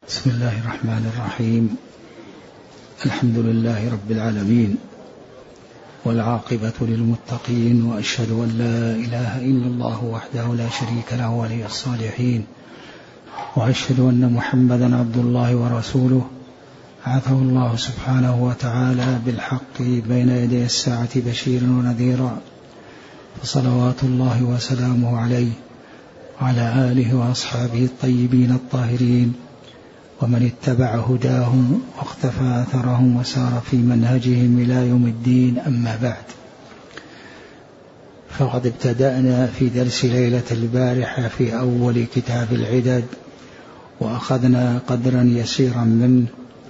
بسم الله الرحمن الرحيم. الحمد لله رب العالمين، والعاقبة للمتقين، وأشهد أن لا إله إلا الله وحده لا شريك له ولي الصالحين، وأشهد أن محمدا عبد الله ورسوله بعثه الله سبحانه وتعالى بالحق بين يدي الساعة بشيرا ونذيرا، فصلوات الله وسلامه عليه وعلى آله وأصحابه الطيبين الطاهرين، ومن اتبع هداهم واقتفى أثرهم وسار في منهجهم إلى يوم الدين. أما بعد، فقد ابتدأنا في درس ليلة البارحة في أول كتاب العدد، وأخذنا قدرا يسيرا منه،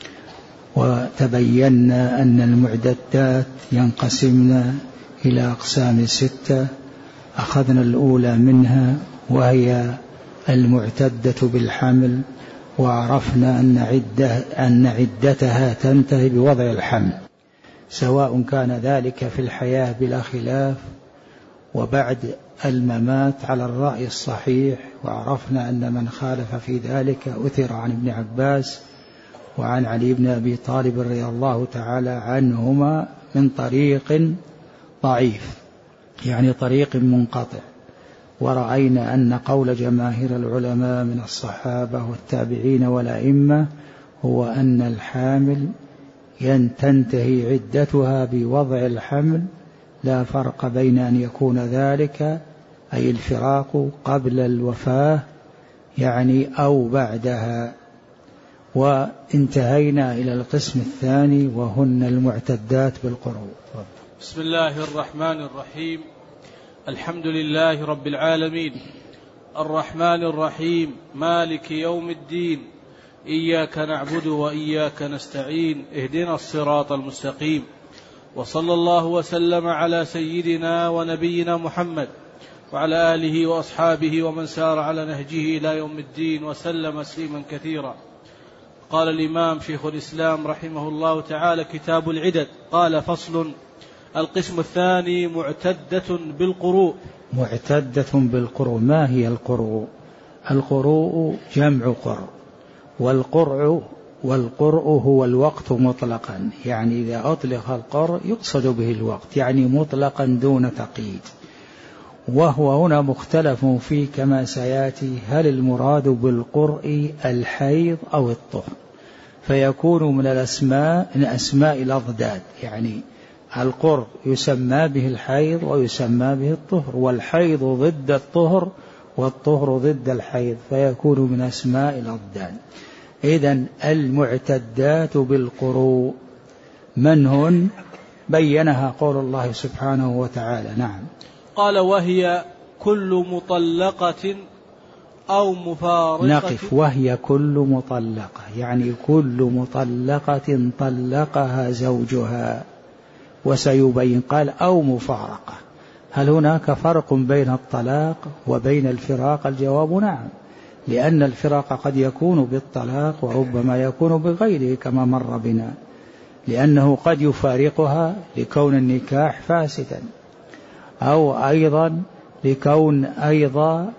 وتبينا أن المعددات ينقسمن إلى أقسام 6. أخذنا الأولى منها وهي المعتدة بالحمل، وعرفنا أن عدتها تنتهي بوضع الحمل، سواء كان ذلك في الحياة بلا خلاف وبعد الممات على الرأي الصحيح. وعرفنا أن من خالف في ذلك أثر عن ابن عباس وعن علي بن أبي طالب رضي الله تعالى عنهما من طريق ضعيف، يعني طريق منقطع. ورأينا أن قول جماهير العلماء من الصحابة والتابعين والأئمة هو أن الحامل تنتهي عدتها بوضع الحمل، لا فرق بين أن يكون ذلك أي الفراق قبل الوفاة يعني أو بعدها. وانتهينا إلى القسم الثاني وهن المعتدات بالقروء. بسم الله الرحمن الرحيم. الحمد لله رب العالمين، الرحمن الرحيم، مالك يوم الدين، إياك نعبد وإياك نستعين، اهدنا الصراط المستقيم، وصلى الله وسلم على سيدنا ونبينا محمد وعلى آله وأصحابه ومن سار على نهجه إلى يوم الدين وسلم تسليما كثيرا. قال الإمام شيخ الإسلام رحمه الله تعالى: كتاب العدد. قال: فصل. القسم الثاني معتدة بالقروء. معتدة بالقروء. ما هي القروء؟ القروء جمع قرء، والقرء هو الوقت مطلقا، يعني إذا أطلق القرء يقصد به الوقت، يعني مطلقا دون تقييد. وهو هنا مختلف فيه كما سيأتي، هل المراد بالقرء الحيض أو الطهر؟ فيكون من أسماء الأضداد، يعني القرء يسمى به الحيض ويسمى به الطهر، والحيض ضد الطهر والطهر ضد الحيض، فيكون من أسماء الأضداد. إذن المعتدات بالقروء من هن؟ بينها قول الله سبحانه وتعالى. نعم. قال: وهي كل مطلقة أو مفارقة. نقف. وهي كل مطلقة، يعني كل مطلقة طلقها زوجها. وسيبين قال أو مفارقة. هل هناك فرق بين الطلاق وبين الفراق؟ الجواب نعم، لأن الفراق قد يكون بالطلاق وربما يكون بغيره كما مر بنا، لأنه قد يفارقها لكون النكاح فاسدا، أو أيضا لكون أيضا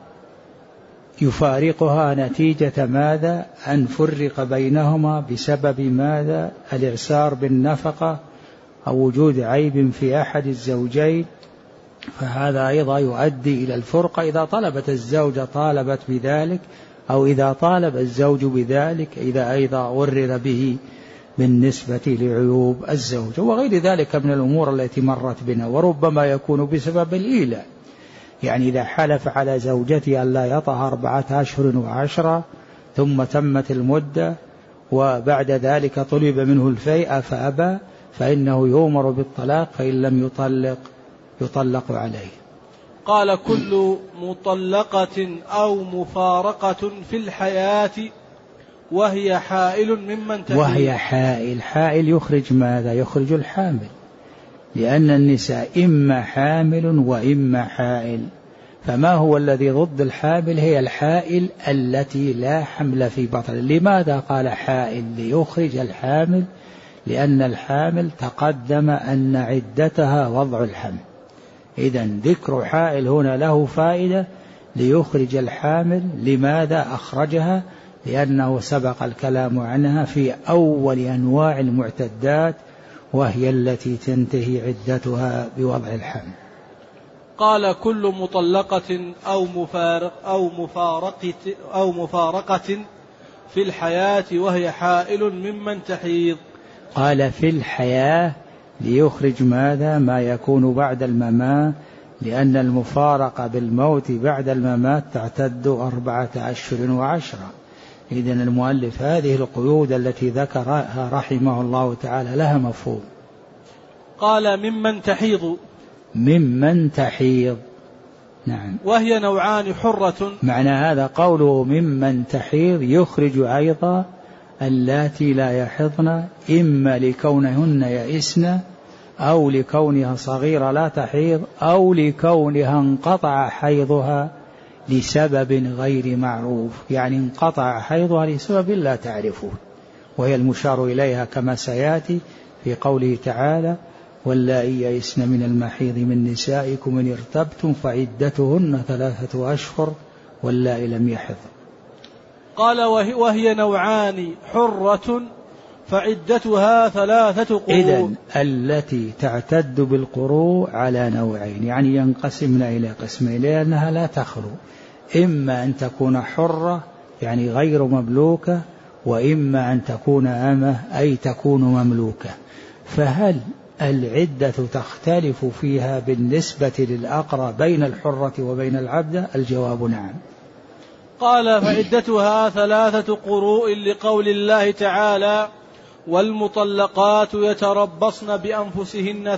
يفارقها نتيجة ماذا؟ أن فرق بينهما بسبب ماذا؟ الإعسار بالنفقة أو وجود عيب في أحد الزوجين، فهذا أيضا يؤدي إلى الفرقة إذا طلبت الزوجة طالبت بذلك، أو إذا طالب الزوج بذلك، إذا أيضا ورر به بالنسبة لعيوب الزوجة وغير ذلك من الأمور التي مرت بنا. وربما يكون بسبب الإيلاء، يعني إذا حلف على زوجته أن لا يطأ 4 أشهر و10 ثم تمت المدة وبعد ذلك طلب منه الفيء فأبى، فإنه يؤمر بالطلاق، فإن لم يطلق عليه. قال: كل مطلقة أو مفارقة في الحياة وهي حائل ممن تحيل. وهي حائل يخرج ماذا؟ يخرج الحامل، لأن النساء إما حامل وإما حائل. فما هو الذي ضد الحامل؟ هي الحائل التي لا حمل في بطن. لماذا قال حائل؟ ليخرج الحامل، لأن الحامل تقدم أن عدتها وضع الحمل. إذن ذكر حائل هنا له فائدة، ليخرج الحامل. لماذا أخرجها؟ لأنه سبق الكلام عنها في أول أنواع المعتدات، وهي التي تنتهي عدتها بوضع الحمل. قال كل مطلقة أو مفارقة في الحياة وهي حائل ممن تحيض. قال في الحياة ليخرج ماذا؟ ما يكون بعد الممات، لأن المفارقة بالموت بعد الممات تعتد 4 أشهر و10. إذن المؤلف هذه القيود التي ذكرها رحمه الله تعالى لها مفهوم. قال ممن تحيض، ممن تحيض، نعم. وهي نوعان حرة. معنى هذا قوله ممن تحيض يخرج أيضا اللاتي لا يحضن، إما لكونهن يئسن أو لكونها صغيرة لا تحيض أو لكونها انقطع حيضها لسبب غير معروف، يعني انقطع حيضها لسبب لا تعرفه، وهي المشار إليها كما سيأتي في قوله تعالى واللائي يئسن من المحيض من نسائكم إن ارتبتم فعدتهن 3 أشهر واللائي لم يحض. قال وهي نوعان حرة فعدتها 3 قروء. إذن التي تعتد بالقروء على نوعين، يعني ينقسمن إلى قسمين، لأنها لا تخلو، إما أن تكون حرة يعني غير مملوكة، وإما أن تكون أمة أي تكون مملوكة. فهل العدة تختلف فيها بالنسبة للأقرى بين الحرة وبين العبدة؟ الجواب نعم. قال فعدتها 3 قروء لقول الله تعالى والمطلقات يتربصن بأنفسهن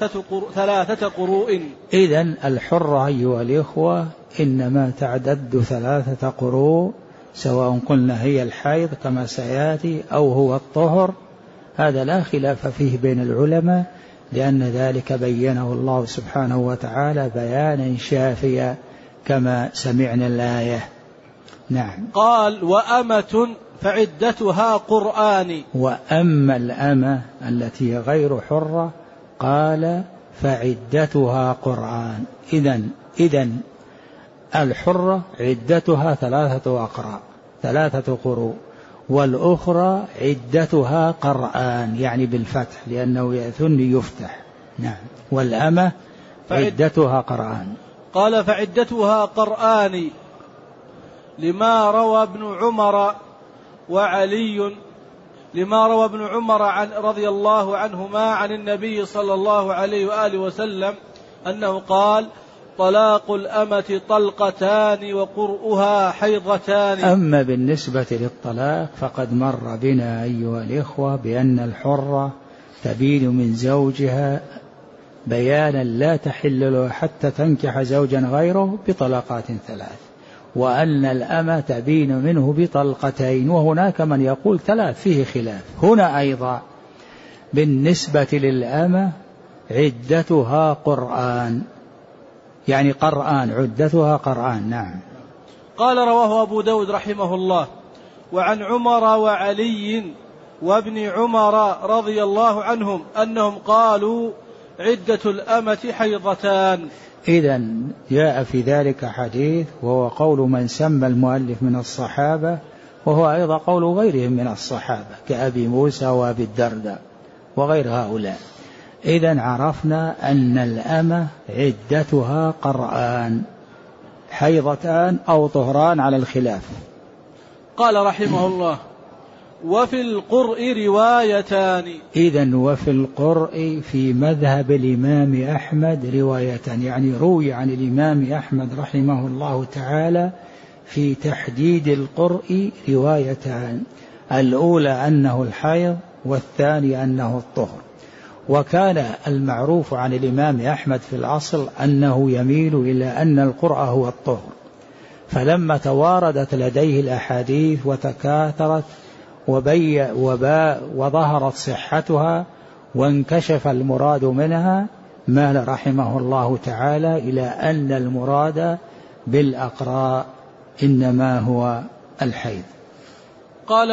3 قروء. إذن الحرة أيها الإخوة إنما تعدد 3 قروء، سواء قلنا هي الحيض كما سيأتي أو هو الطهر، هذا لا خلاف فيه بين العلماء، لأن ذلك بينه الله سبحانه وتعالى بيانا شافيا كما سمعنا الآية. نعم. قال وأمة فعدتها قرآن. وأما الأمة التي غير حرة قال فعدتها قرآن. إذن الحرة عدتها 3 أقراء 3 قروء، والأخرى عدتها قرآن يعني بالفتح لأنه يأثن يفتح. نعم. والأمة عدتها قرآن. قال فعدتها قرآن لما روى ابن عمر وعلي رضي الله عنهما عن النبي صلى الله عليه وآله وسلم أنه قال طلاق الأمة طلقتان وقرؤها حيضتان. أما بالنسبة للطلاق فقد مر بنا أيها الإخوة بأن الحرة تبين من زوجها بيانا لا تحل له حتى تنكح زوجا غيره بطلقات 3، وأن الأمة تبين منه بطلقتين، وهناك من يقول 3 فيه خلاف. هنا أيضا بالنسبة للأمة عدتها قرآن، يعني قرآن عدتها قرآن. نعم. قال رواه أبو داود رحمه الله وعن عمر وعلي وابن عمر رضي الله عنهم أنهم قالوا عدة الأمة حيضتان. إذن جاء في ذلك حديث وهو قول من سمى المؤلف من الصحابة، وهو أيضا قول غيرهم من الصحابة كأبي موسى وأبي الدرداء وغير هؤلاء. إذن عرفنا أن الأمة عدتها قرآن حيضتان أو طهران على الخلاف. قال رحمه الله وفي القرء روايتان. إذن وفي القرء في مذهب الإمام أحمد روايتان، يعني روي عن الإمام أحمد رحمه الله تعالى في تحديد القرء روايتان، الأولى أنه الحيض والثاني أنه الطهر. وكان المعروف عن الإمام أحمد في الأصل أنه يميل إلى أن القرء هو الطهر، فلما تواردت لديه الأحاديث وتكاثرت وظهرت صحتها وانكشف المراد منها مال رحمه الله تعالى إلى أن المراد بالأقراء إنما هو الحيض. قال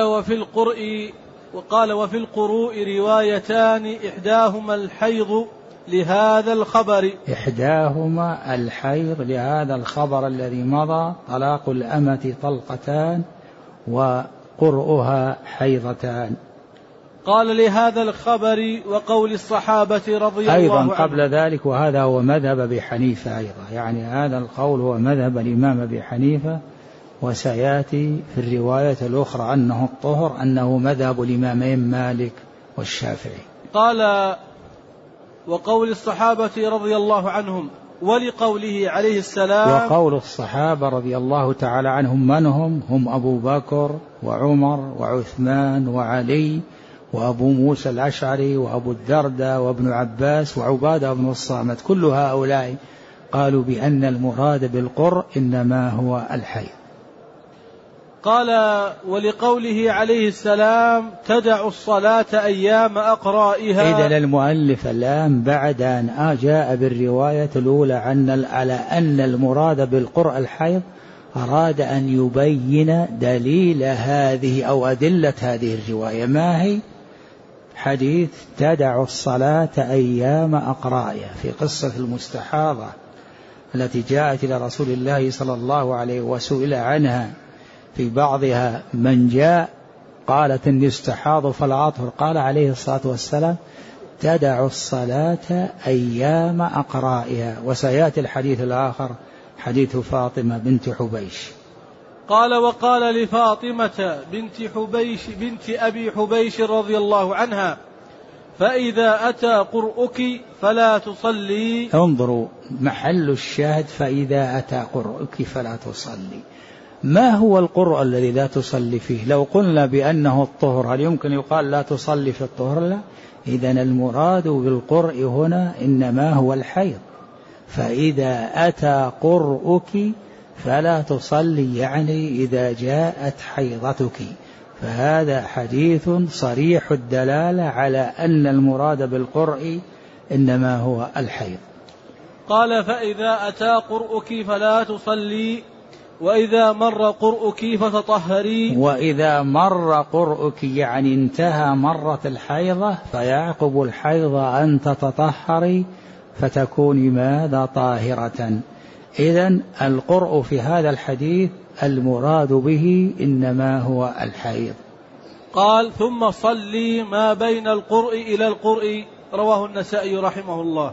وفي القروء روايتان إحداهما الحيض لهذا الخبر. إحداهما الحيض لهذا الخبر الذي مضى طلاق الأمة طلقتان وقرؤها حيضتان. قال لهذا الخبر وقول الصحابة رضي الله عنهم أيضا قبل ذلك، وهذا هو مذهب أبي حنيفة أيضا، يعني هذا القول هو مذهب الإمام أبي حنيفة، وسيأتي في الرواية الأخرى أنه الطهر، أنه مذهب الإمامين مالك والشافعي. قال وقول الصحابة رضي الله عنهم ولقوله عليه السلام. وقول الصحابة رضي الله تعالى عنهم من هم أبو بكر وعمر وعثمان وعلي وأبو موسى الأشعري وأبو الدرداء وابن عباس وعبادة بن الصامت، كل هؤلاء قالوا بأن المراد بالقرء إنما هو الحيض. قال ولقوله عليه السلام تدع الصلاة أيام أقرائها. إذن المؤلف الآن بعد أن جاء بالرواية الأولى على أن المراد بالقرء الحيض، أراد أن يبين دليل هذه أو أدلة هذه الرواية. ما هي؟ حديث تدع الصلاة أيام أقرائها في قصة المستحاضة التي جاءت إلى رسول الله صلى الله عليه وسئل عنها. في بعضها من جاء قالت إني استحاض فلا أطهر، قال عليه الصلاة والسلام تدع الصلاة أيام أقرائها. وسيأتي الحديث الآخر حديث فاطمة بنت حبيش. قال وقال لفاطمة بنت أبي حبيش رضي الله عنها فإذا أتى قرؤك فلا تصلي. انظروا محل الشاهد، فإذا أتى قرؤك فلا تصلي. ما هو القرء الذي لا تصلي فيه؟ لو قلنا بأنه الطهر هل يمكن يقال لا تصلي في الطهر؟ لا. إذن المراد بالقرء هنا إنما هو الحيض. فإذا أتى قرؤك فلا تصلي، يعني إذا جاءت حيضتك. فهذا حديث صريح الدلالة على أن المراد بالقرء إنما هو الحيض. قال فإذا أتى قرؤك فلا تصلي وإذا مر قرؤك فتطهري. وإذا مر قرؤك يعني انتهى مرة الحيضة، فيعقب الحيض أن تتطهري فتكوني ماذا؟ طاهرة. إذن القرء في هذا الحديث المراد به إنما هو الحيض. قال ثم صلي ما بين القرء إلى القرء، رواه النسائي رحمه الله.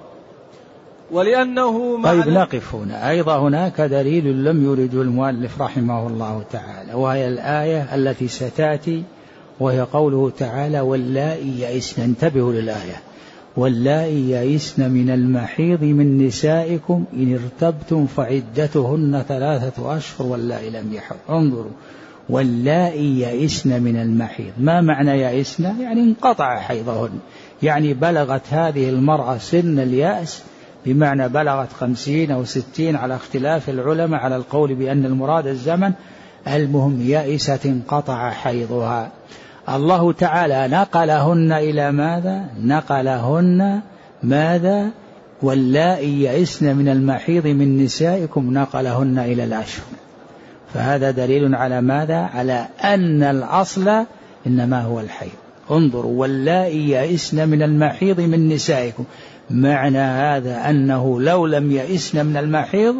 ولأنه طيب نقف هنا. أيضا هناك دليل لم يرده المؤلف رحمه الله تعالى، وهي الآية التي ستأتي، وهي قوله تعالى واللائي يئسن. انتبهوا للآية، واللائي يئسن من المحيض من نسائكم إن ارتبتم فعدتهن 3 أشهر واللائي لم يحض. انظروا، واللائي يئسن من المحيض. ما معنى يئسن؟ يعني انقطع حيضهن، يعني بلغت هذه المرأة سن اليأس، بمعنى بلغت 50 أو 60 على اختلاف العلماء على القول بأن المراد الزمن. المهم يئست انقطع حيضها. الله تعالى نقلهن إلى ماذا؟ نقلهن ماذا؟ واللائي يئسن من المحيض من نسائكم، نقلهن إلى الأشهر. فهذا دليل على ماذا؟ على أن الأصل إنما هو الحيض. انظروا، واللائي يئسن من المحيض من نسائكم، معنى هذا أنه لو لم يئسن من المحيض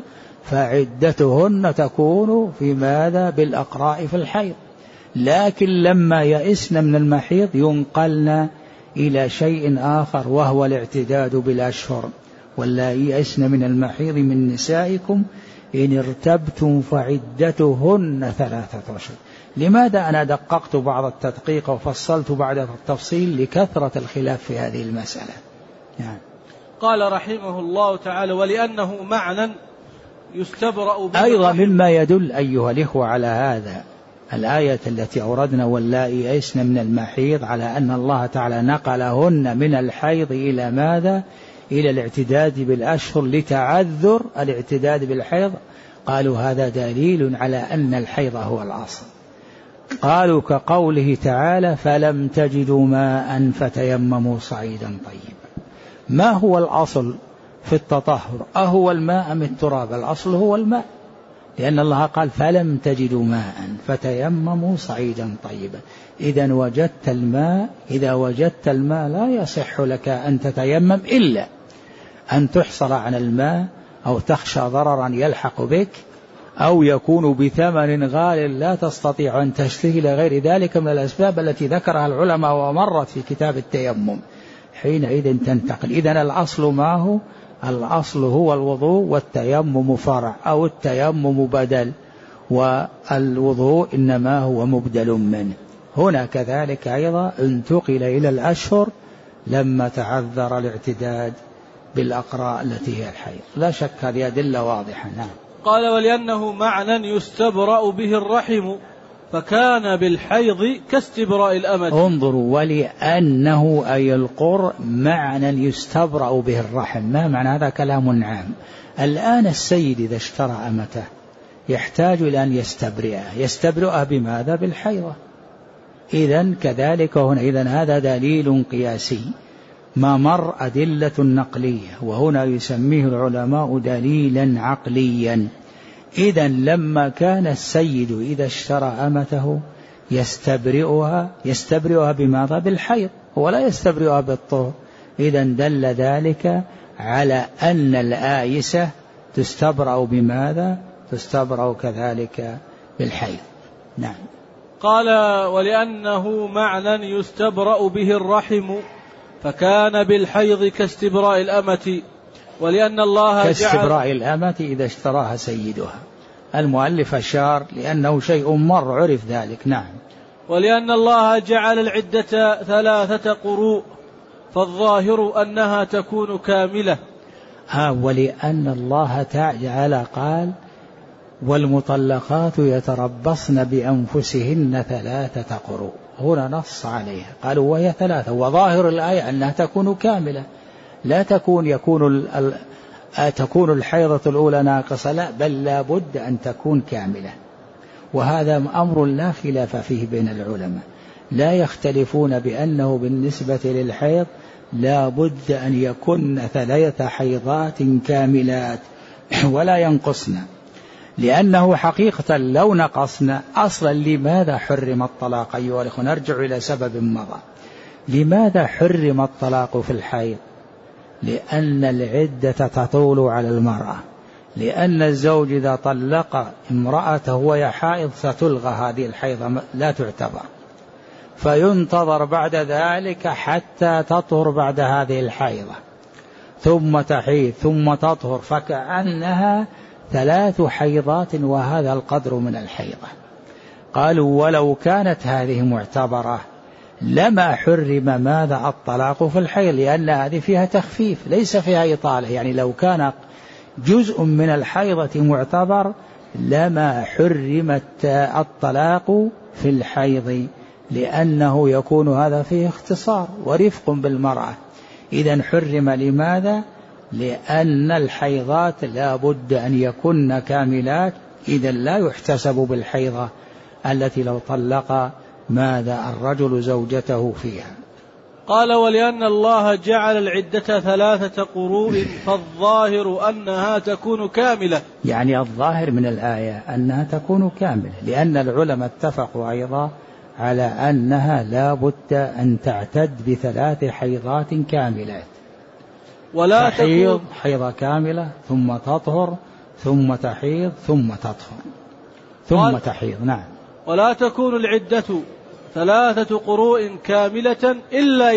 فعدتهن تكون في ماذا؟ بالأقراء في الحيض. لكن لما يئسن من المحيض ينقلن إلى شيء آخر، وهو الاعتداد بالأشهر. واللائي يئسن من المحيض من نسائكم إن ارتبتم فعدتهن 3 أشهر. لماذا أنا دققت بعض التدقيق وفصلت بعد التفصيل؟ لكثرة الخلاف في هذه المسألة. يعني قال رحمه الله تعالى ولأنه معنى يستبرأ به. أيضا مما يدل أيها الإخوة على هذا الآية التي أوردنا واللائي يئسن من المحيض، على أن الله تعالى نقلهن من الحيض إلى ماذا؟ إلى الاعتداد بالأشهر لتعذر الاعتداد بالحيض. قالوا هذا دليل على أن الحيض هو الأصل. قالوا كقوله تعالى فلم تجدوا ماء فتيمموا صعيدا طيبا. ما هو الأصل في التطهر؟ أهو الماء أم التراب؟ الأصل هو الماء، لأن الله قال فلم تجدوا ماء فتيمموا صعيدا طيبا. إذا وجدت الماء، إذا وجدت الماء لا يصح لك أن تتيمم إلا أن تحصل عن الماء أو تخشى ضررا يلحق بك أو يكون بثمن غال لا تستطيع أن تشتريه إلى غير ذلك من الأسباب التي ذكرها العلماء ومرت في كتاب التيمم، حينئذ تنتقل. إذن الأصل ما هو؟ الأصل هو الوضوء، والتيمم فرع أو التيمم بدل، والوضوء إنما هو مبدل منه. هنا كذلك أيضا انتقل إلى الأشهر لما تعذر الاعتداد بالأقراء التي هي الحيض. لا شك هذه أدلة واضحة. نعم. قال ولأنه معنى يستبرأ به الرحم فكان بالحيض كاستبراء الأمة. انظروا، ولأنه أي القر معنى يستبرأ به الرحم. ما معنى هذا؟ كلام عام. الآن السيد إذا اشترى أمته يحتاج إلى أن يستبرئها بماذا؟ بالحيضة. إذن كذلك هنا. إذن هذا دليل قياسي ما مر أدلة نقلية، وهنا يسميه العلماء دليلا عقليا. إذن لما كان السيد إذا اشترى أمته يستبرئها بماذا؟ بالحيض، ولا يستبرئها بالطهر. إذن دل ذلك على أن الآيسة تستبرأ بماذا؟ تستبرأ كذلك بالحيض. نعم. قال ولأنه معنى يستبرأ به الرحم فكان بالحيض كاستبراء الأمة، ولأن الله كاستبراء الأمة إذا اشتراها سيدها. المؤلف أشار لأنه شيء مر عرف ذلك. نعم. ولأن الله جعل العدة 3 قروء فالظاهر أنها تكون كاملة. ولأن الله تعالى قال والمطلقات يتربصن بأنفسهن 3 قروء. هنا نص عليها، قالوا وهي 3، وظاهر الآية أنها تكون كاملة، لا تكون الحيضة الأولى ناقصة، لا، بل لا بد أن تكون كاملة. وهذا أمر لا خلاف فيه بين العلماء، لا يختلفون بأنه بالنسبة للحيض لا بد أن يكن 3 حيضات كاملات ولا ينقصن، لأنه حقيقة لو نقصنا أصلا لماذا حرم الطلاق؟ أيها الأخوة نرجع إلى سبب مضى. لماذا حرم الطلاق في الحيض؟ لأن العدة تطول على المرأة، لأن الزوج إذا طلق امرأته وهي حائض ستلغى هذه الحيضة، لا تعتبر، فينتظر بعد ذلك حتى تطهر بعد هذه الحيضة، ثم تحيض ثم تطهر، فكأنها 3 حيضات، وهذا القدر من الحيضة. قالوا ولو كانت هذه معتبرة لما حرم ماذا؟ الطلاق في الحيض، لأن هذه فيها تخفيف ليس فيها إطالة. يعني لو كان جزء من الحيضة معتبر لما حرمت الطلاق في الحيض، لأنه يكون هذا فيه اختصار ورفق بالمرأة. إذن حرم لماذا؟ لأن الحيضات لا بد أن يكن كاملات، إذن لا يحتسب بالحيضة التي لو طلق ماذا الرجل زوجته فيها. قال ولأن الله جعل العدة 3 قروء فالظاهر أنها تكون كاملة. يعني الظاهر من الآية أنها تكون كاملة، لأن العلماء اتفقوا أيضا على أنها لا بد أن تعتد ب3 حيضات كاملات، ولا تحيض حيضة كاملة ثم تطهر ثم تحيض ثم تطهر ثم تحيض. نعم. ولا تكون العدة 3 قروء كاملة إلا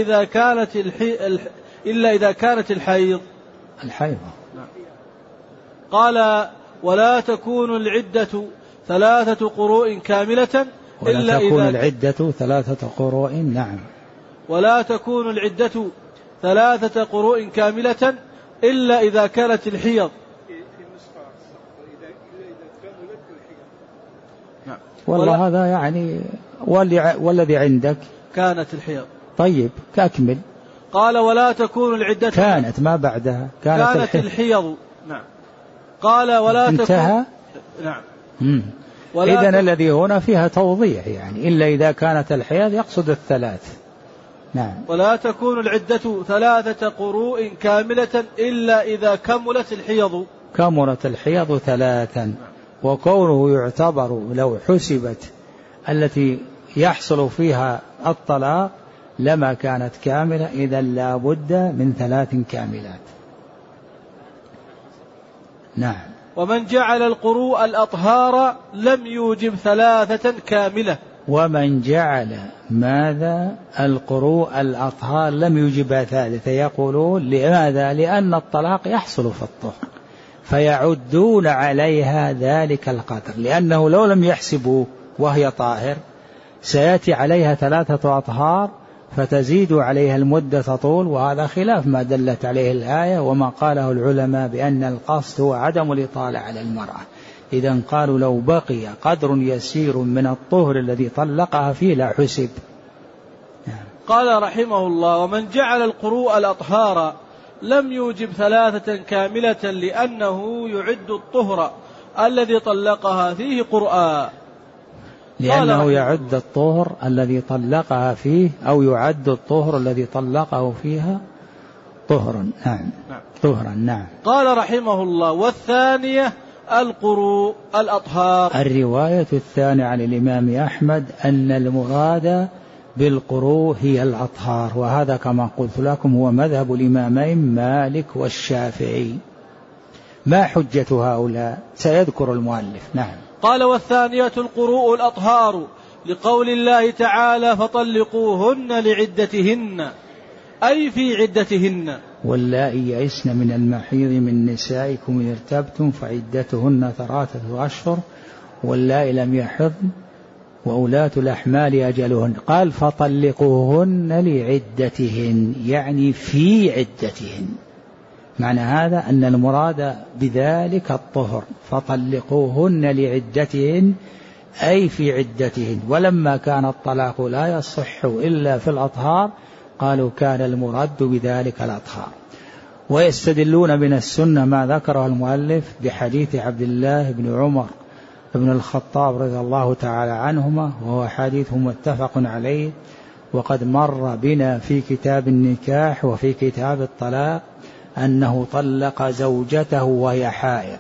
إذا كانت الحيض. نعم. قال ولا تكون العدة 3 قروء كاملة إلا إذا تكون العدة 3 قروء. نعم. ولا تكون العدة 3 قروء كاملة إلا إذا كانت الحيض. نعم. والله هذا يعني والذي عندك كانت الحيض. طيب كأكمل. قال ولا تكون العدة كانت ما بعدها كانت الحيض. نعم. قال ولا انتهى. تكون. نعم. إذن الذي هنا فيها توضيح، يعني إلا إذا كانت الحيض يقصد 3. نعم. ولا تكون العدة 3 قروء كاملة إلا إذا كملت الحيض. كملت الحيض 3. وكونه يعتبر لو حسبت التي يحصل فيها الطلاق لما كانت كاملة، إذن لا بد من 3 كاملات. نعم. ومن جعل القروء الأطهار لم يوجب 3 كاملة. ومن جعل ماذا؟ القروء الأطهار لم يوجب 3. يقولون لماذا؟ لأن الطلاق يحصل في الطهر فيعدون عليها ذلك القدر، لأنه لو لم يحسبوا وهي طاهر سيأتي عليها 3 أطهار فتزيد عليها المدة تطول، وهذا خلاف ما دلت عليه الآية وما قاله العلماء بأن القصد هو عدم الإطالة على المرأة. إذن قالوا لو بقي قدر يسير من الطهر الذي طلقها فيه لا حسب. قال رحمه الله: ومن جعل القروء الأطهار لم يوجب 3 كاملة لأنه يعد الطهر الذي طلقها فيه قرآن، لأنه يعد الطهر الذي طلقها فيه أو يعد الطهر الذي طلقه فيها طهرا. نعم. طهرا. نعم. قال رحمه الله: والثانية القروء الأطهار. الرواية الثانية عن الإمام أحمد أن المراد بالقروء هي الأطهار، وهذا كما قلت لكم هو مذهب الإمامين مالك والشافعي. ما حجة هؤلاء؟ سيذكر المؤلف. نعم. قال: والثانية القروء الأطهار لقول الله تعالى: فطلقوهن لعدتهن، أي في عدتهن. واللائي يئسن من المحيض من نسائكم إن ارتبتم فعدتهن 3 أشهر واللائي لم يحضن وأولاة الأحمال أجلهن. قال: فطلقوهن لعدتهن، يعني في عدتهن. معنى هذا أن المراد بذلك الطهر، فطلقوهن لعدتهن أي في عدتهن. ولما كان الطلاق لا يصح إلا في الأطهار قالوا كان المراد بذلك الأطهار. ويستدلون من السنة ما ذكره المؤلف بحديث عبد الله بن عمر بن الخطاب رضي الله تعالى عنهما، وهو حديث متفق عليه وقد مر بنا في كتاب النكاح وفي كتاب الطلاق أنه طلق زوجته وهي حائض،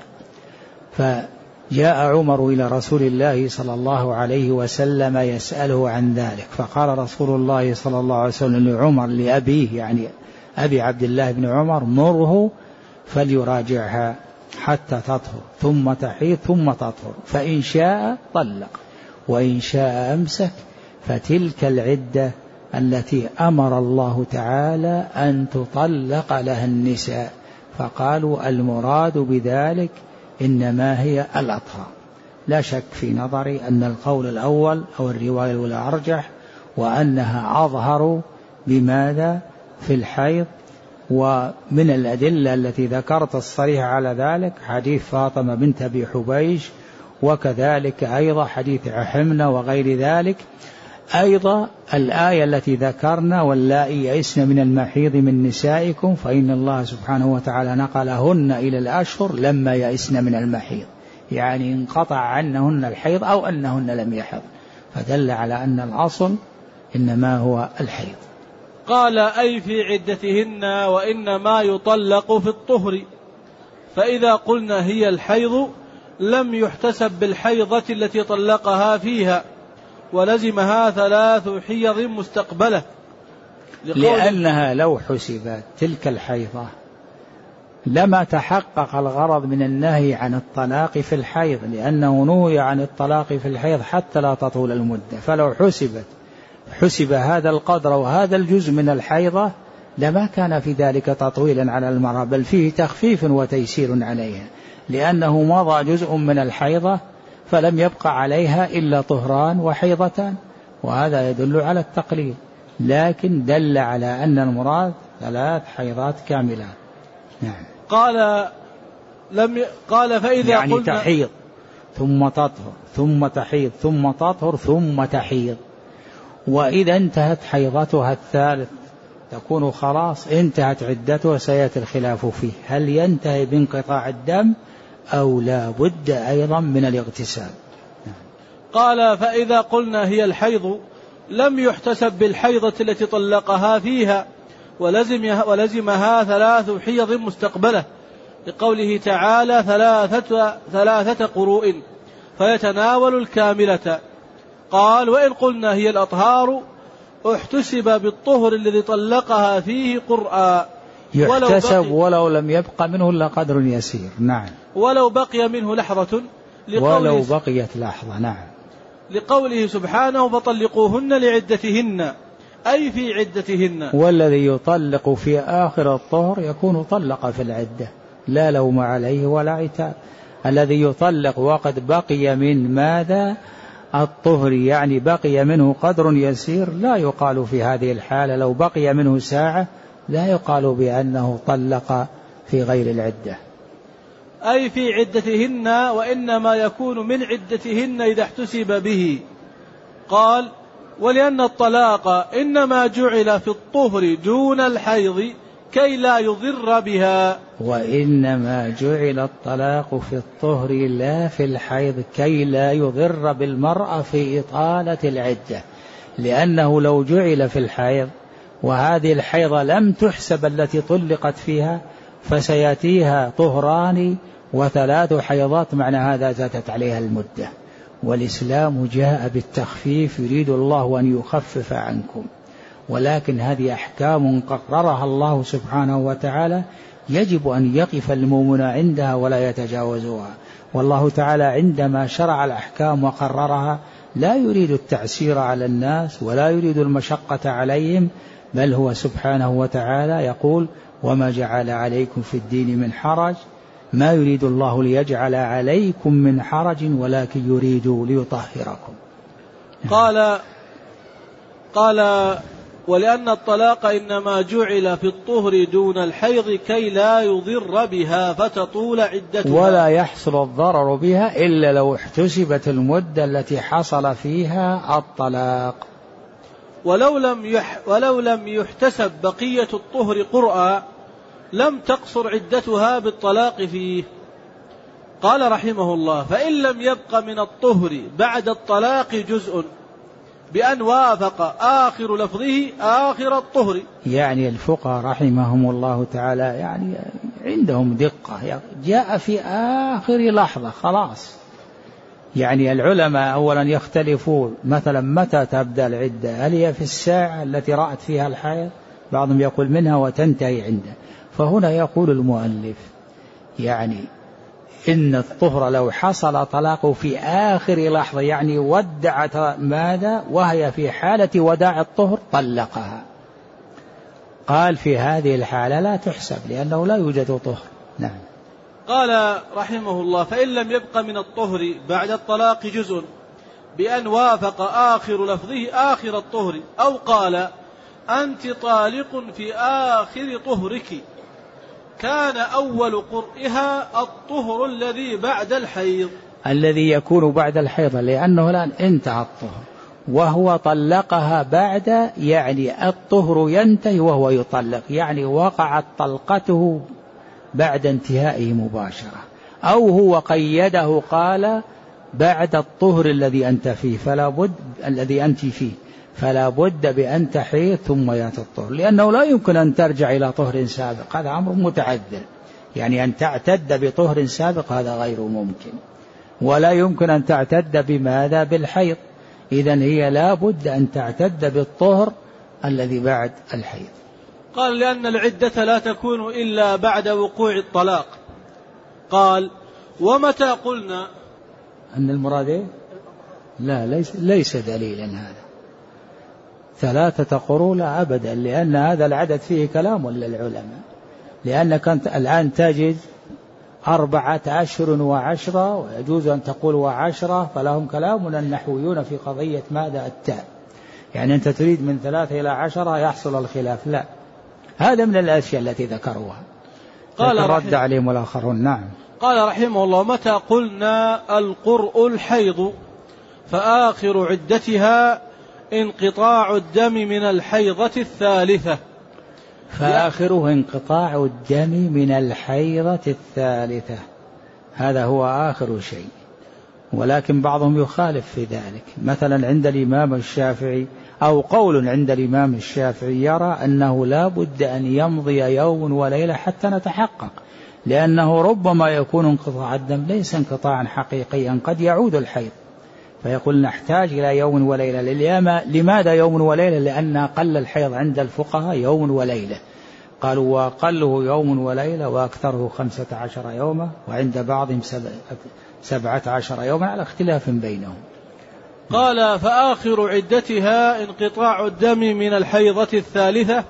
فجاء عمر إلى رسول الله صلى الله عليه وسلم يسأله عن ذلك، فقال رسول الله صلى الله عليه وسلم لعمر لأبيه يعني أبي عبد الله بن عمر: مره فليراجعها حتى تطهر ثم تحيض ثم تطهر، فإن شاء طلق وإن شاء أمسك، فتلك العدة التي أمر الله تعالى أن تطلق لها النساء. فقالوا المراد بذلك إنما هي الأطهار. لا شك في نظري أن القول الأول أو الرواية الأولى أرجح، وأنها أظهر بماذا؟ في الحيض. ومن الأدلة التي ذكرت الصريحة على ذلك حديث فاطمة بنت أبي حبيش، وكذلك أيضا حديث حمنة وغير ذلك. أيضا الآية التي ذكرنا: واللائي يئسن من المحيض من نسائكم، فإن الله سبحانه وتعالى نقلهن إلى الأشهر لما يئسن من المحيض، يعني انقطع عنهن الحيض أو أنهن لم يحض، فدل على أن الأصل إنما هو الحيض. قال: أي في عدتهن، وإنما يطلق في الطهر، فإذا قلنا هي الحيض لم يحتسب بالحيضة التي طلقها فيها، ولزمها 3 حيض مستقبلة، لأنها لو حسبت تلك الحيضة لما تحقق الغرض من النهي عن الطلاق في الحيض، لأنه نهي عن الطلاق في الحيض حتى لا تطول المدة. فلو حسب هذا القدر وهذا الجزء من الحيضة لما كان في ذلك تطويلا على المرأة، بل فيه تخفيف وتيسير عليها، لأنه مضى جزء من الحيضة فلم يبقى عليها إلا طهران وحيضتان، وهذا يدل على التقليل، لكن دل على أن المراد 3 حيضات كاملات. نعم. قال فإذا يعني قلنا تحيض ثم تطهر ثم تحيض ثم تطهر ثم تحيض، وإذا انتهت حيضتها الثالث تكون خلاص انتهت عدتها. سيأتي الخلاف فيه هل ينتهي بانقطاع الدم أو لا بد أيضا من الاغتسال. قال: فإذا قلنا هي الحيض لم يحتسب بالحيضة التي طلقها فيها، ولزمها 3 حيض مستقبلة، لقوله تعالى: 3 قروء فيتناول الكاملة. قال: وإن قلنا هي الأطهار احتسب بالطهر الذي طلقها فيه قرآن، يحتسب ولو لم يبق منه إلا قدر يسير. نعم. ولو بقي منه لحظة، ولو بقيت لحظة. نعم. لقوله سبحانه فطلقوهن لعدتهن، أي في عدتهن. والذي يطلق في آخر الطهر يكون طلق في العدة، لا لوم عليه ولا عتاب. الذي يطلق وقد بقي من ماذا؟ الطهر، يعني بقي منه قدر يسير، لا يقال في هذه الحالة لو بقي منه ساعة لا يقال بأنه طلق في غير العدة. أي في عدتهن، وإنما يكون من عدتهن إذا احتسب به. قال ولأن الطلاق إنما جعل في الطهر دون الحيض كي لا يضر بها. وإنما جعل الطلاق في الطهر لا في الحيض كي لا يضر بالمرأة في إطالة العدة، لأنه لو جعل في الحيض وهذه الحيضة لم تحسب التي طلقت فيها فسيأتيها طهران و3 حيضات، معنى هذا زادت عليها المدة. والإسلام جاء بالتخفيف، يريد الله أن يخفف عنكم، ولكن هذه أحكام قررها الله سبحانه وتعالى يجب أن يقف المؤمن عندها ولا يتجاوزها. والله تعالى عندما شرع الأحكام وقررها لا يريد التعسير على الناس ولا يريد المشقة عليهم، بل هو سبحانه وتعالى يقول وما جعل عليكم في الدين من حرج، ما يريد الله ليجعل عليكم من حرج ولكن يريد ليطهركم. قال ولأن الطلاق إنما جعل في الطهر دون الحيض كي لا يضر بها فتطول عدتها، ولا يحصل الضرر بها إلا لو احتسبت المدة التي حصل فيها الطلاق. ولو لم يحتسب بقية الطهر قرأ لم تقصر عدتها بالطلاق فيه. قال رحمه الله فإن لم يبق من الطهر بعد الطلاق جزء بأن وافق آخر لفظه آخر الطهر. يعني الفقهاء رحمهم الله تعالى يعني عندهم دقة، جاء في آخر لحظة خلاص. يعني العلماء أولا يختلفون مثلا متى تبدأ العدة، هل هي في الساعة التي رأت فيها الحيض؟ بعضهم يقول منها وتنتهي عنده. فهنا يقول المؤلف يعني إن الطهر لو حصل طلاقه في آخر لحظة، يعني ودعت ماذا وهي في حالة وداع الطهر طلقها، قال في هذه الحالة لا تحسب لأنه لا يوجد طهر. نعم. قال رحمه الله فإن لم يبق من الطهر بعد الطلاق جزء بأن وافق آخر لفظه آخر الطهر، أو قال أنت طالق في آخر طهرك، كان أول قرئها الطهر الذي بعد الحيض، الذي يكون بعد الحيض، لأنه الآن انتهى الطهر وهو طلقها بعد، يعني الطهر ينتهي وهو يطلق، يعني وقعت طلقته بعد انتهائه مباشرة، أو هو قيده قال بعد الطهر الذي أنت فيه فلا بد بأن تحيض ثم يأتي الطهر، لأنه لا يمكن أن ترجع إلى طهر سابق، هذا أمر متعذر، يعني أن تعتد بطهر سابق هذا غير ممكن، ولا يمكن أن تعتد بماذا؟ بالحيض. إذن هي لا بد أن تعتد بالطهر الذي بعد الحيض. قال لأن العدة لا تكون إلا بعد وقوع الطلاق. قال ومتى قلنا أن المراد لا ليس دليلا هذا 3 قروء لا أبدا، لأن هذا العدد فيه كلام للعلماء، لأنك أنت الآن تجد 4 أشهر و10 ويجوز أن تقول و10، فلهم كلام النحويون في قضية ماذا التاء، يعني أنت تريد من 3 إلى 10 يحصل الخلاف، لا، هذا من الأشياء التي ذكروها. قال رد عليهم الآخرون. نعم. قال رحمه الله متى قلنا القرء الحيض فآخر عدتها انقطاع الدم من الحيضة الثالثة. فآخره انقطاع الدم من الحيضة الثالثة، هذا هو آخر شيء، ولكن بعضهم يخالف في ذلك. مثلا عند الإمام الشافعي أو قول عند الإمام الشافعي يرى أنه لا بد أن يمضي يوم وليلة حتى نتحقق، لأنه ربما يكون انقطاع الدم ليس انقطاعا حقيقيا، قد يعود الحيض، فيقول نحتاج إلى يوم وليلة. لماذا يوم وليلة؟ لأن أقل الحيض عند الفقهاء يوم وليلة. قالوا وأقله يوم وليلة وأكثره 15 يوما، وعند بعضهم 17 يوما، على اختلاف بينهم. قال فآخر عدتها انقطاع الدم من الحيضة الثالثة،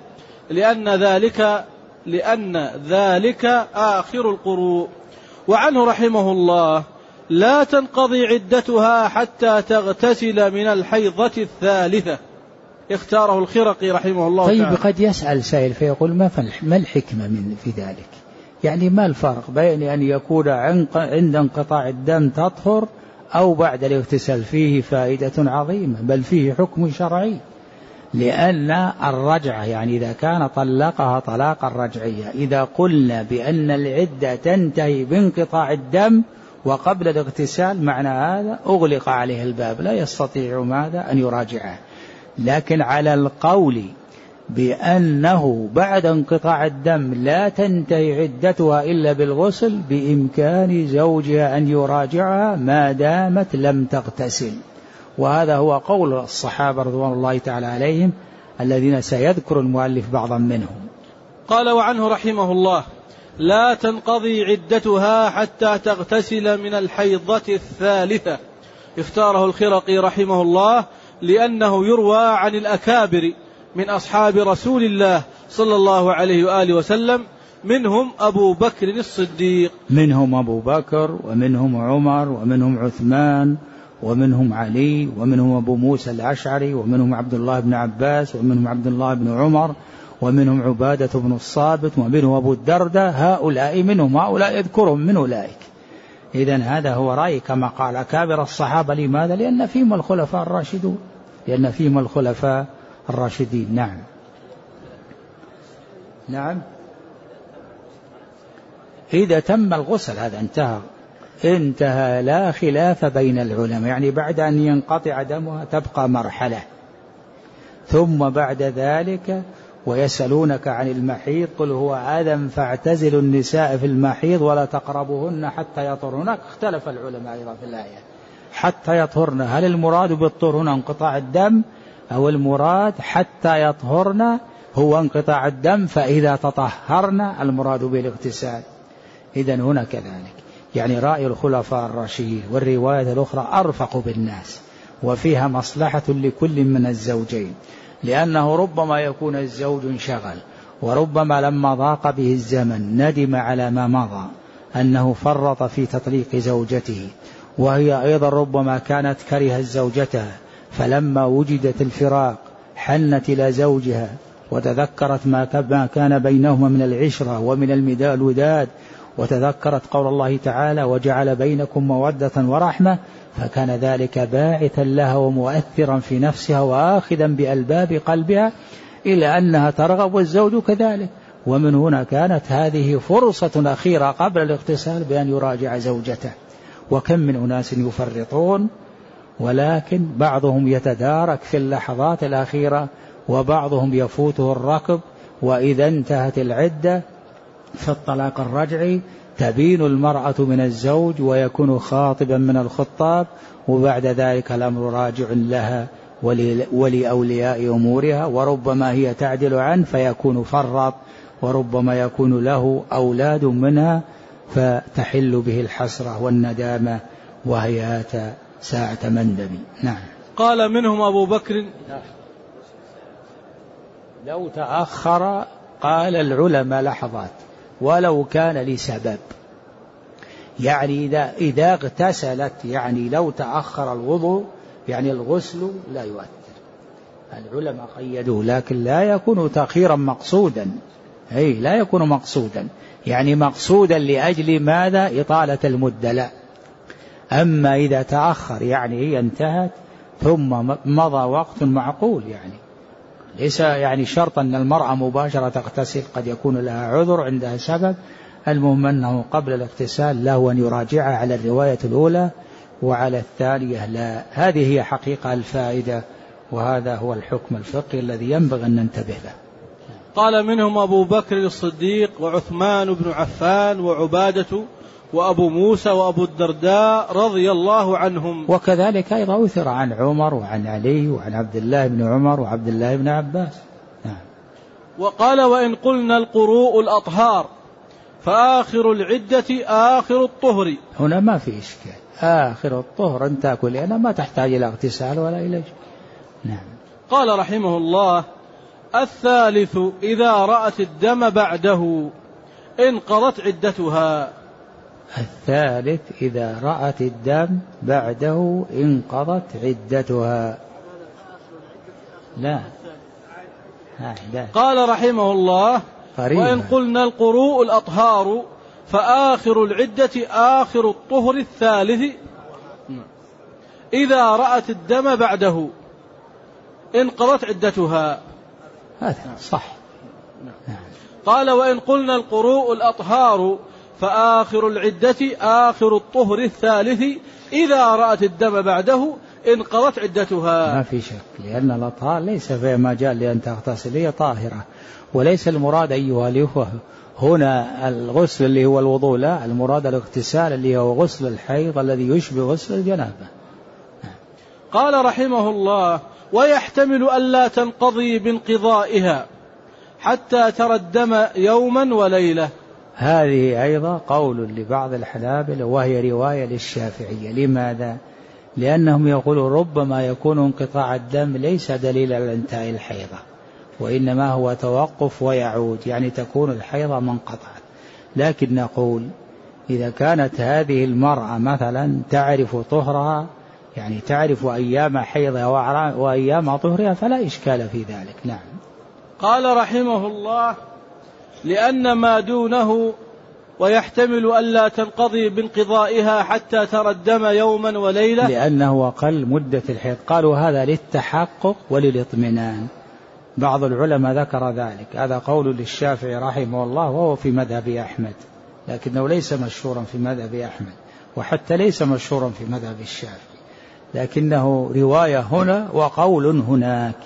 لأن ذلك آخر القروء. وعنه رحمه الله لا تنقضي عدتها حتى تغتسل من الحيضة الثالثة، اختاره الخرقي رحمه الله طيب تعالى. قد يسأل سائل فيقول ما الحكمة في ذلك؟ يعني ما الفرق بين أن يكون عند انقطاع الدم تطهر أو بعد الاغتسال؟ فيه فائدة عظيمة، بل فيه حكم شرعي. لأن الرجعة يعني إذا كان طلقها طلاقا رجعيا، إذا قلنا بأن العدة تنتهي بانقطاع الدم وقبل الاغتسال، معنى هذا أغلق عليه الباب، لا يستطيع ماذا أن يراجعه. لكن على القول بأنه بعد انقطاع الدم لا تنتهي عدتها إلا بالغسل، بإمكان زوجها أن يراجعها ما دامت لم تغتسل. وهذا هو قول الصحابة رضوان الله تعالى عليهم الذين سيذكر المؤلف بعضا منهم. قال وعنه رحمه الله لا تنقضي عدتها حتى تغتسل من الحيضة الثالثة، اختاره الخرقي رحمه الله لأنه يروى عن الأكابر من أصحاب رسول الله صلى الله عليه وآله وسلم، منهم أبو بكر الصديق، منهم أبو بكر ومنهم عمر ومنهم عثمان ومنهم علي ومنهم أبو موسى الأشعري ومنهم عبد الله بن عباس ومنهم عبد الله بن عمر ومنهم عبادة بن الصابت ومنهم أبو الدرداء. هؤلاء منهم، هؤلاء يذكرهم من أولئك. إذن هذا هو رأي كما قال أكابر الصحابة. لماذا؟ لأن فيهم الخلفاء الراشدون، لأن فيهم الخلفاء الراشدين. نعم نعم، إذا تم الغسل هذا انتهى لا خلاف بين العلماء. يعني بعد أن ينقطع دمها تبقى مرحلة، ثم بعد ذلك ويسألونك عن المحيض قل هو أذى فاعتزلوا النساء في المحيض ولا تقربوهن حتى يطهرن. اختلف العلماء أيضا في الآية حتى يطهرن، هل المراد بالطهر انقطاع الدم أو المراد حتى يطهرن هو انقطاع الدم فإذا تطهرن المراد بالاغتسال؟ إذن هنا كذلك، يعني رأي الخلفاء الراشدين والرواية الأخرى أرفق بالناس وفيها مصلحة لكل من الزوجين، لأنه ربما يكون الزوج انشغل، وربما لما ضاق به الزمن ندم على ما مضى أنه فرط في تطليق زوجته، وهي أيضا ربما كانت كرهت زوجتها فلما وجدت الفراق حنت إلى زوجها وتذكرت ما كان بينهما من العشرة ومن الوداد، وتذكرت قول الله تعالى وجعل بينكم مودة ورحمة، فكان ذلك باعثا لها ومؤثرا في نفسها وآخذا بألباب قلبها إلى أنها ترغب والزوج كذلك. ومن هنا كانت هذه فرصة أخيرة قبل الاغتسال بأن يراجع زوجته. وكم من أناس يفرطون، ولكن بعضهم يتدارك في اللحظات الأخيرة وبعضهم يفوته الركب، وإذا انتهت العدة في الطلاق الرجعي تبين المرأة من الزوج ويكون خاطبا من الخطاب، وبعد ذلك الأمر راجع لها ولأولياء أمورها، وربما هي تعدل عنه فيكون فرط، وربما يكون له أولاد منها فتحل به الحسرة والندامة وهيات ساعة مندم. نعم. قال منهم أبو بكر لو تأخر، قال العلماء لحظات ولو كان لسبب، يعني إذا اغتسلت، يعني لو تأخر الوضوء يعني الغسل لا يؤثر. العلماء قيدوه، لكن لا يكون تأخيرا مقصودا، لا يكون مقصودا يعني مقصودا لأجل ماذا؟ إطالة المدة، لا. أما إذا تأخر يعني هي انتهت ثم مضى وقت معقول، يعني ليس يعني شرط أن المرأة مباشرة تغتسل، قد يكون لها عذر عندها سبب. المهم أنه قبل الاغتسال له أن يراجعها على الرواية الأولى، وعلى الثانية لا. هذه هي حقيقة الفائدة، وهذا هو الحكم الفقهي الذي ينبغي أن ننتبه له. قال منهم أبو بكر الصديق وعثمان بن عفان وعبادة وأبو موسى وأبو الدرداء رضي الله عنهم. وكذلك أيضا أثر عن عمر وعن علي وعن عبد الله بن عمر وعبد الله بن عباس. نعم. وقال وإن قلنا القروء الأطهار فآخر العدة آخر الطهر. هنا ما في إشكال، آخر الطهر أن تأكل لأنها ما تحتاج إلى اغتسال ولا إلى نعم. قال رحمه الله: الثالث إذا رأت الدم بعده انقضت عدتها. الثالث إذا رأت الدم بعده انقضت عدتها. لا. قال رحمه الله: وإن قلنا القروء الأطهار فآخر العدة آخر الطهر الثالث إذا رأت الدم بعده انقضت عدتها. هذا صح. قال وإن قلنا القروء الأطهار فآخر العدة آخر الطهر الثالث إذا رأت الدم بعده انقضت عدتها. ما في شك، لأن الأطهار ليس فيها مجال لأن تغتسل، هي طاهرة، وليس المراد أيها الإخوة هنا الغسل اللي هو الوضوء، لا، المراد الاغتسال اللي هو غسل الحيض الذي يشبه غسل الجنابة. قال رحمه الله: ويحتمل ألا تنقضي بانقضائها حتى ترى الدم يوما وليلة. هذه أيضا قول لبعض الحنابلة وهي رواية للشافعية. لماذا؟ لأنهم يقولون ربما يكون انقطاع الدم ليس دليلا على انتهاء الحيضة، وإنما هو توقف ويعود، يعني تكون الحيضة منقطعة. لكن نقول إذا كانت هذه المرأة مثلا تعرف طهرها، يعني تعرف أيام حيضها وأيام طهرها، فلا إشكال في ذلك. نعم. قال رحمه الله: لأن ما دونه ويحتمل ألا تنقضي بانقضائها حتى ترى الدم يوما وليلة، لأنه أقل مدة الحيض. قالوا هذا للتحقق وللاطمئنان. بعض العلماء ذكر ذلك، هذا قول للشافعي رحمه الله وهو في مذهب أحمد، لكنه ليس مشهورا في مذهب أحمد، وحتى ليس مشهورا في مذهب الشافعي، لكنه رواية هنا وقول هناك.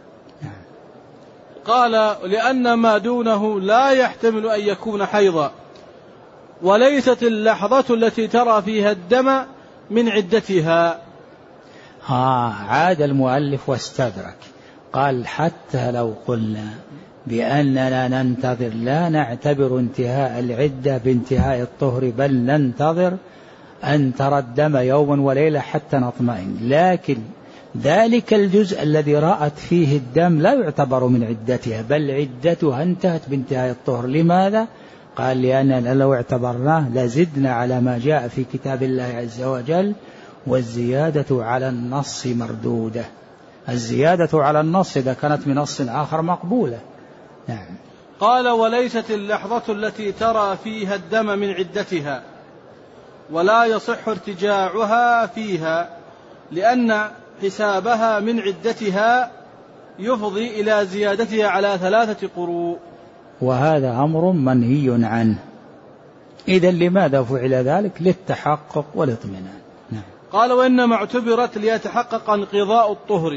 قال: لأن ما دونه لا يحتمل أن يكون حيضا، وليست اللحظة التي ترى فيها الدم من عدتها. عاد المؤلف واستدرك، قال: حتى لو قلنا بأننا ننتظر، لا نعتبر انتهاء العدة بانتهاء الطهر، بل ننتظر أن ترى الدم يوما وليلة حتى نطمئن، لكن ذلك الجزء الذي رأت فيه الدم لا يعتبر من عدتها، بل عدتها انتهت بانتهاء الطهر. لماذا؟ قال: لأننا لو اعتبرناه لزدنا على ما جاء في كتاب الله عز وجل، والزيادة على النص مردودة. الزيادة على النص إذا كانت من نص آخر مقبولة. نعم. قال: وليست اللحظة التي ترى فيها الدم من عدتها، ولا يصح ارتجاعها فيها، لأن حسابها من عدتها يفضي إلى زيادتها على 3 قروء، وهذا أمر منهي عنه. إذن لماذا فعل ذلك؟ للتحقق والاطمئنان. نعم. قال: وإنما اعتبرت ليتحقق انقضاء الطهر.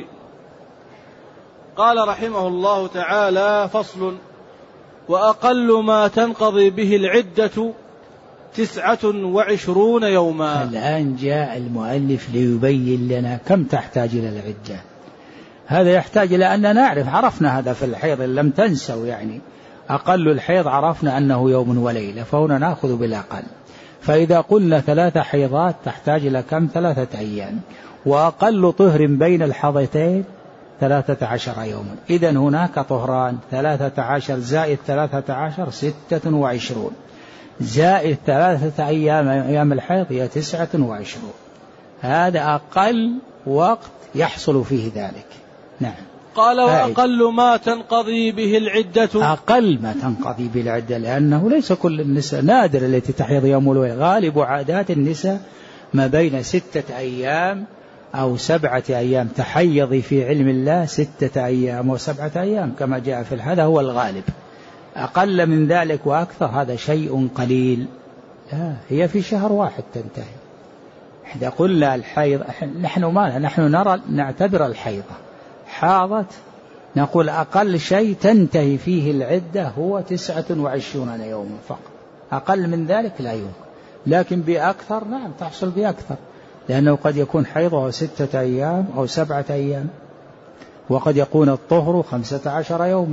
قال رحمه الله تعالى: فصل: وأقل ما تنقضي به العدة 29 يوما. الآن جاء المؤلف ليبين لنا كم تحتاج إلى العدة. هذا يحتاج إلى أن عرفنا هذا في الحيض إن لم تنسوا، يعني أقل الحيض عرفنا أنه يوم وليلة، فهنا نأخذ بالأقل. فإذا قلنا 3 حيضات تحتاج إلى كم؟ 3 أيام. وأقل طهر بين الحضتين 13 يوما. إذن هناك طهران، 13 زائد 13 26 زائد 3 أيام الحيض هي 29. هذا أقل وقت يحصل فيه ذلك. نعم. قال: وأقل ما تنقضي به العدة، أقل ما تنقضي به العدة، لأنه ليس كل النساء، نادر التي تحيض يوم وليلة. غالب عادات النساء ما بين 6 أيام أو 7 أيام. تحيضي في علم الله 6 أيام أو 7 أيام كما جاء في هذا هو الغالب. أقل من ذلك وأكثر هذا شيء قليل. لا، هي في شهر واحد تنتهي. إذا قلنا الحيض، نحن نعتبر الحيضة حاضت، نقول أقل شيء تنتهي فيه العدة هو 29 يوما فقط. أقل من ذلك لا يمكن، لكن بأكثر نعم تحصل بأكثر، لأنه قد يكون حيضه 6 أيام أو 7 أيام، وقد يكون الطهر 15 يوما،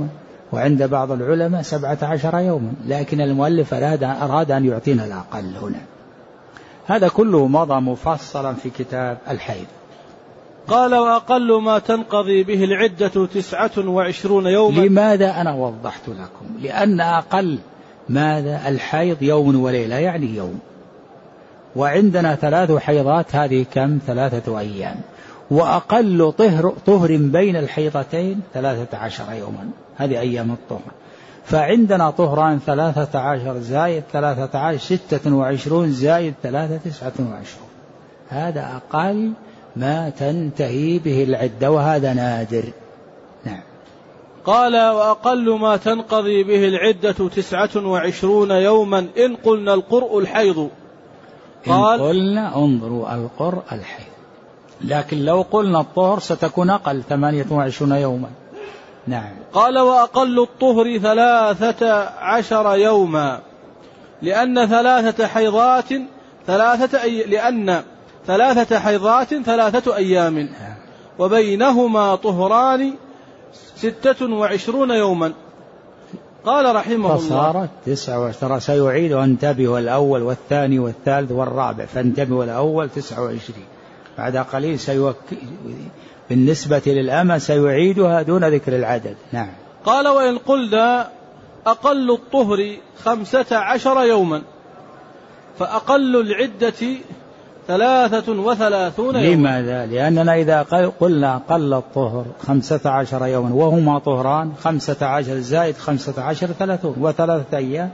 وعند بعض العلماء 17 يوما، لكن المؤلف أراد أن يعطينا الأقل هنا. هذا كله مضى مفصلا في كتاب الحيض. قال وأقل ما تنقضي به العدة 29 يوما. لماذا أنا وضحت لكم؟ لأن أقل ماذا الحيض يوم وليلة، يعني يوم، وعندنا 3 حيضات، هذه كم؟ 3 أيام. وأقل طهر بين الحيضتين 13 يوما، هذه أيام الطهر. فعندنا طهران 13 زائد 13 26 زائد 3 29. هذا أقل ما تنتهي به العدة، وهذا نادر. نعم. قال وأقل ما تنقضي به العدة 29 يوما إن قلنا القرء الحيض. قال إن قلنا انظروا القرء الحيض، لكن لو قلنا الطهر ستكون أقل 28 يوما. نعم. قال وأقل الطهر 13 يوما لأن 3 حيضات 3 أيام وبينهما طهران 26 يوما. قال رحمه الله فصارت 29. سيعيد، وانتبهوا الأول والثاني والثالث والرابع، فانتبهوا الأول 29، بعد قليل بالنسبة للأمة سيعيدها دون ذكر العدد. نعم. قال وإن قلنا أقل الطهر 15 يوما فأقل العدة 33 يوما. لماذا؟ لأننا إذا قلنا أقل الطهر 15 يوما وهما طهران 15 زائد 15 30، وثلاثة أيام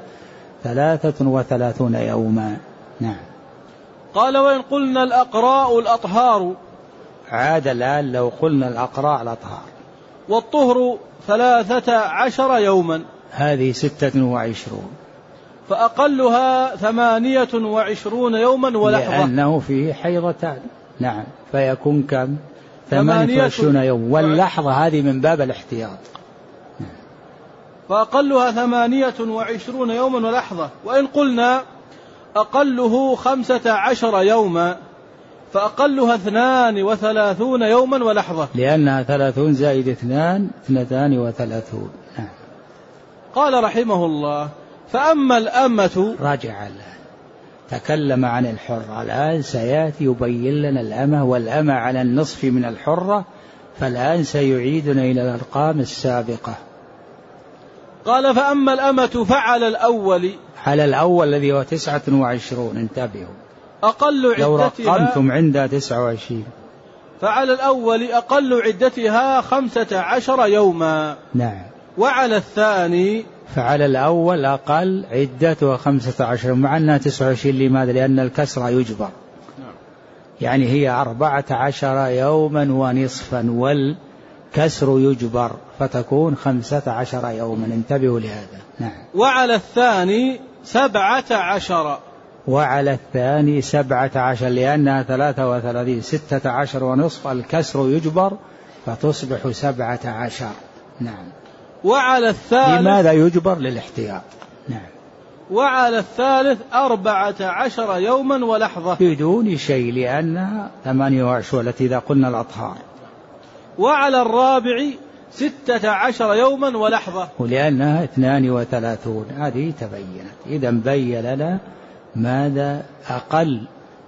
33 يوما. نعم. قال وإن قلنا الأقراء الأطهار. عاد الآن لو قلنا الأقراء الأطهار والطهر 13 يوما، هذه 26، فأقلها 28 يوما ولحظة، لأنه فيه حيضتان. نعم. فيكون كم؟ 28 يوم، واللحظة هذه من باب الاحتياط. فأقلها 28 يوما ولحظة. وإن قلنا أقله 15 يوما فأقلها 32 يوما ولحظة، لأنها 30 زائد 2 32. نعم. قال رحمه الله فأما الأمة. راجع الآن، تكلم عن الحرة، الآن سيأتي يبين لنا الأمة، والأمة على النصف من الحرة، فالآن سيعيدنا إلى الأرقام السابقة. قال فأما الأمة فعلى الأول، على الأول الذي هو 29. انتبهوا، أقل عدتها لو رقمتم عندها 29، فعلى الأول أقل عدتها 15 يوما. نعم. وعلى الثاني، فعلى الأول أقل عدتها 15، مع أنها 29. لماذا؟ لأن الكسر يجبر، يعني هي 14 يوما ونصفا، والكسر يجبر فتكون 15 يوما. انتبهوا لهذا. نعم. وعلى الثاني 17، وعلى الثاني 17 لأنها 33، 16 ونصف، الكسر يجبر فتصبح 17. نعم. وعلى الثالث، لماذا يجبر؟ للاحتياط. نعم. وعلى الثالث 14 يوما ولحظة بدون شيء، لأنها 28 التي إذا قلنا الأطهار. وعلى الرابع 16 يوما ولحظة، ولأنها 32. هذه تبينت. إذا بين لنا ماذا أقل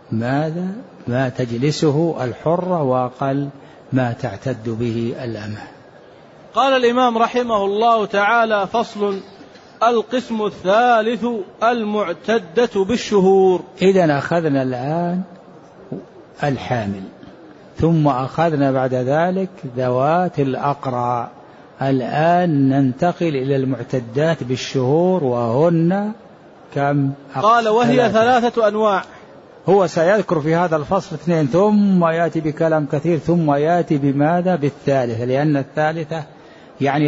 ما تجلسه الحرة، وأقل ما تعتد به الأمة. قال الإمام رحمه الله تعالى فصل: القسم الثالث المعتدة بالشهور. إذن أخذنا الآن الحامل، ثم أخذنا بعد ذلك ذوات الأقرى. الآن ننتقل إلى المعتدات بالشهور، وهن كم؟ قال وهي 3 أنواع. هو سيذكر في هذا الفصل 2، ثم يأتي بكلام كثير، ثم يأتي بماذا؟ بالثالثة، لأن الثالثة يعني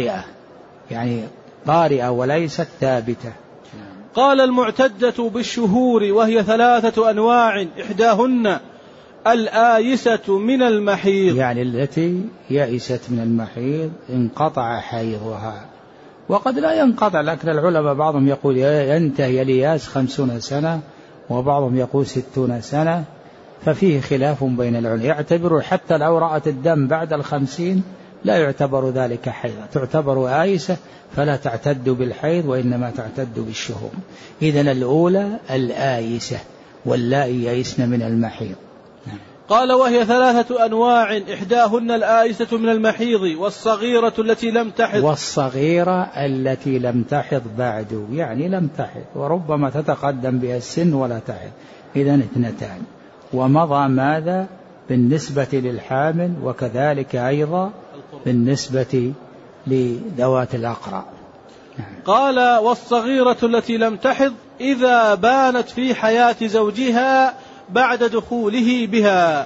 طارئة وليست ثابتة. قال المعتدة بالشهور وهي 3 أنواع، إحداهن الآيسة من المحيض، يعني التي يئست من المحيض انقطع حيضها، وقد لا ينقطع، لكن العلماء بعضهم يقول ينتهي الإياس 50 سنة، وبعضهم يقول 60 سنة، ففيه خلاف بين العلماء. يعتبر حتى لو رأت الدم بعد 50 لا يعتبر ذلك حيضا، تعتبر آيسة فلا تعتد بالحيض وإنما تعتد بالشهور. إذن الأولى الآيسة واللائي يئسن من المحيض. قال وهي 3 أنواع، إحداهن الآيسة من المحيض والصغيرة التي لم تحض. والصغيرة التي لم تحض بعد، يعني لم تحض وربما تتقدم بها السن ولا تحض، إذن 2. ومضى ماذا بالنسبة للحامل، وكذلك أيضا بالنسبة لذوات الأقرع. قال والصغيرة التي لم تحض إذا بانت في حياة زوجها بعد دخوله بها.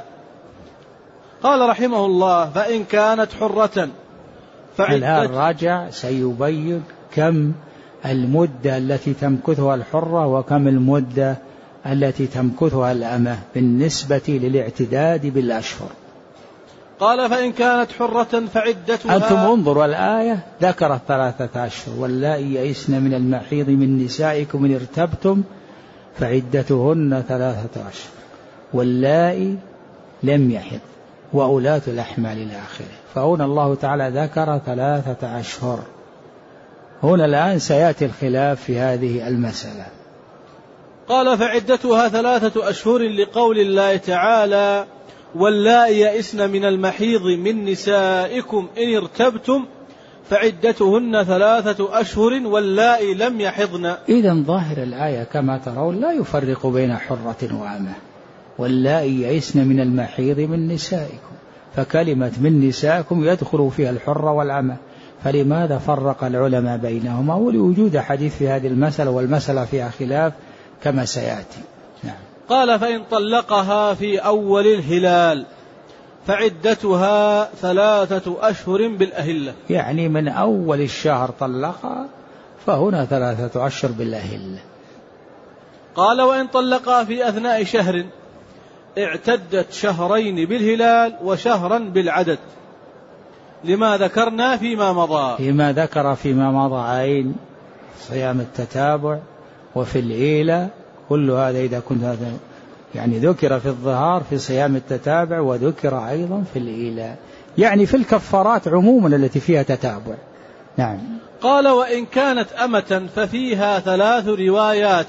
قال رحمه الله فإن كانت حرة الآن راجع سيبين كم المدة التي تمكثها الحرة وكم المدة التي تمكثها الأمة بالنسبة للاعتداد بالأشهر. قال فإن كانت حرة فعدتها. أنتم انظروا الآية ذكرت 3 أشهر، واللائي يئسن من المحيض من نسائكم إن ارتبتم فعدتهن 3 أشهر، واللائي لم يحض وأولاة الأحمال إلى آخره. فهنا الله تعالى ذكر 3 أشهر. هنا الآن سيأتي الخلاف في هذه المسألة. قال فعدتها 3 أشهر لقول الله تعالى واللائي يئسن من المحيض من نسائكم إن ارتبتم فعدتهن 3 أشهر واللائي لم يحضن. إذن ظاهر الآية كما ترون لا يفرق بين حرة وأمة، واللائي يئسن من المحيض من نسائكم، فكلمة من نسائكم يدخل فيها الحرة والأمة، فلماذا فرق العلماء بينهما؟ ولوجود حديث في هذه المسألة، والمسألة فيها خلاف كما سيأتي. نعم. قال فإن طلقها في أول الهلال فعدتها 3 أشهر بالأهلة، يعني من أول الشهر طلقها فهنا 3 أشهر بالأهلة. قال وإن طلقها في أثناء شهر اعتدت 2 شهرين بالهلال وشهرا بالعدد، لما ذكرنا فيما مضى. فيما ذكر فيما مضى عين صيام التتابع وفي الإيلة، كل هذا إذا كنت هذا يعني ذكر في الظهار في صيام التتابع، وذكر أيضا في الإيلة، يعني في الكفارات عموما التي فيها تتابع. نعم. قال وإن كانت أمة ففيها 3 روايات،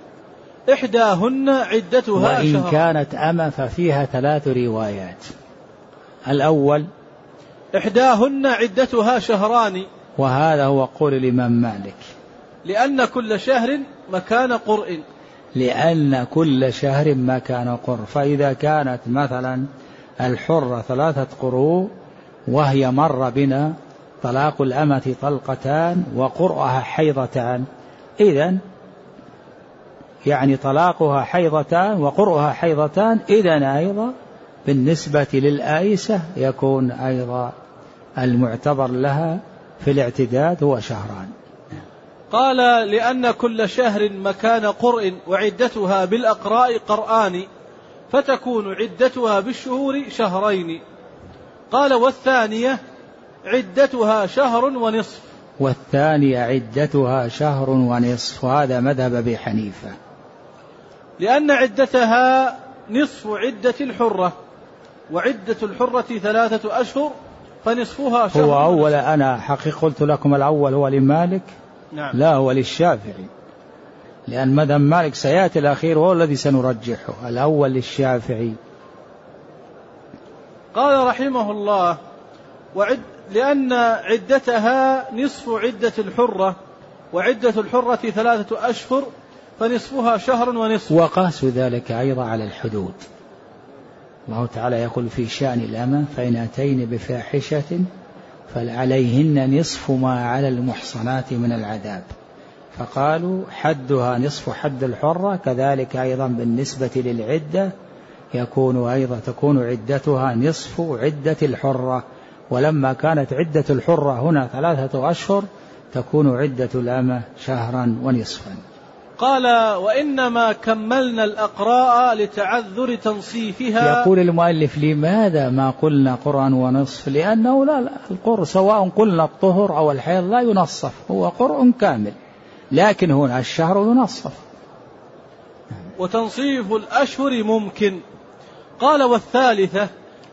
إحداهن عدتها وإن شهر. كانت أمة ففيها 3 روايات. الأول إحداهن عدتها 2 شهران، وهذا هو قول الإمام مالك، لأن كل شهر مكان قرء. لأن كل شهر مكان قرء. فإذا كانت مثلا الحرة 3 قروء وهي مر بنا طلاق الأمة 2 طلقتان وقرؤها حيضتان، إذن يعني طلاقها حيضتان وقرؤها حيضتان، إذن أيضا بالنسبة للآيسة يكون أيضا المعتبر لها في الاعتداد هو 2 شهران. قال لأن كل شهر مكان قرء وعدتها بالأقراء قرآن، فتكون عدتها بالشهور 2 شهرين. قال والثانية عدتها 1.5 شهر. والثانية عدتها 1.5 شهر، وهذا مذهب أبي حنيفة، لأن عدتها نصف عدة الحرة، وعدة الحرة 3 أشهر فنصفها 1 شهر. هو أول أنا حقيقة قلت لكم الأول هو لمالك. نعم. لا هو للشافعي، لأن مذهب مالك سيأتي الأخير وهو الذي سنرجحه، الأول للشافعي. قال رحمه الله لأن عدتها نصف عدة الحرة، وعدة الحرة 3 أشهر فنصفها 1.5 شهر. وقاس ذلك أيضا على الحدود. الله تعالى يقول في شأن الأمة فإن أتين بفاحشة فعليهن نصف ما على المحصنات من العذاب، فقالوا حدها نصف حد الحرة، كذلك أيضا بالنسبة للعدة تكون عدتها نصف عدة الحرة، ولما كانت عدة الحرة هنا 3 أشهر تكون عدة الأمة 1.5 شهر. قال وإنما كملنا الأقراء لتعذر تنصيفها. يقول المؤلف لماذا ما قلنا قرآن ونصف؟ لأنه لا القرء سواء قلنا الطهر أو الحيض لا ينصف، هو قرء كامل، لكن هنا 1 شهر ينصف. وتنصيف الأشهر ممكن. قال والثالثة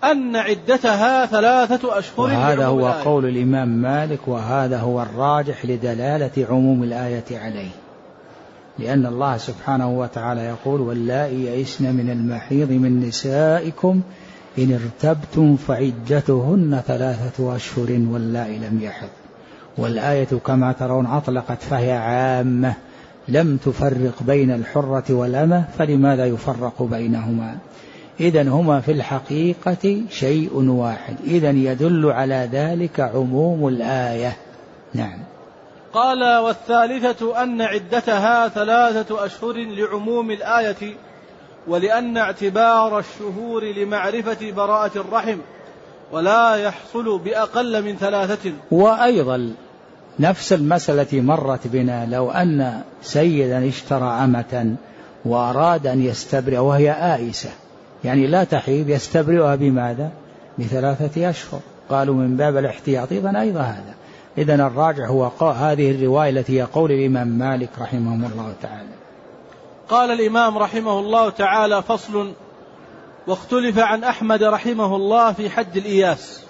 أن عدتها 3 أشهر. وهذا هو قول الإمام مالك، وهذا هو الراجح لدلالة عموم الآية عليه، لأن الله سبحانه وتعالى يقول: واللائي يئسن من المحيض من نسائكم إن ارتبتم فعدتهن 3 أشهر واللائي لم يحض. والآية كما ترون أطلقت فهي عامة، لم تفرق بين الحرة والأمة، فلماذا يفرق بينهما؟ إذن هما في الحقيقة شيء واحد، إذن يدل على ذلك عموم الآية. نعم. قال: والثالثة أن عدتها 3 أشهر لعموم الآية، ولأن اعتبار الشهور لمعرفة براءة الرحم ولا يحصل بأقل من 3. وأيضا نفس المسألة مرت بنا، لو أن سيدا اشترى أمة وأراد أن يستبرئ وهي آئسة، يعني لا تحيض، يستبرئها بماذا؟ ب3 أشهر، قالوا من باب الاحتياط. أيضا هذا. إذن الراجع هو هذه الرواية التي هي قول الإمام مالك رحمه الله تعالى. قال الإمام رحمه الله تعالى: فصل: واختلف عن أحمد رحمه الله في حد الإياس،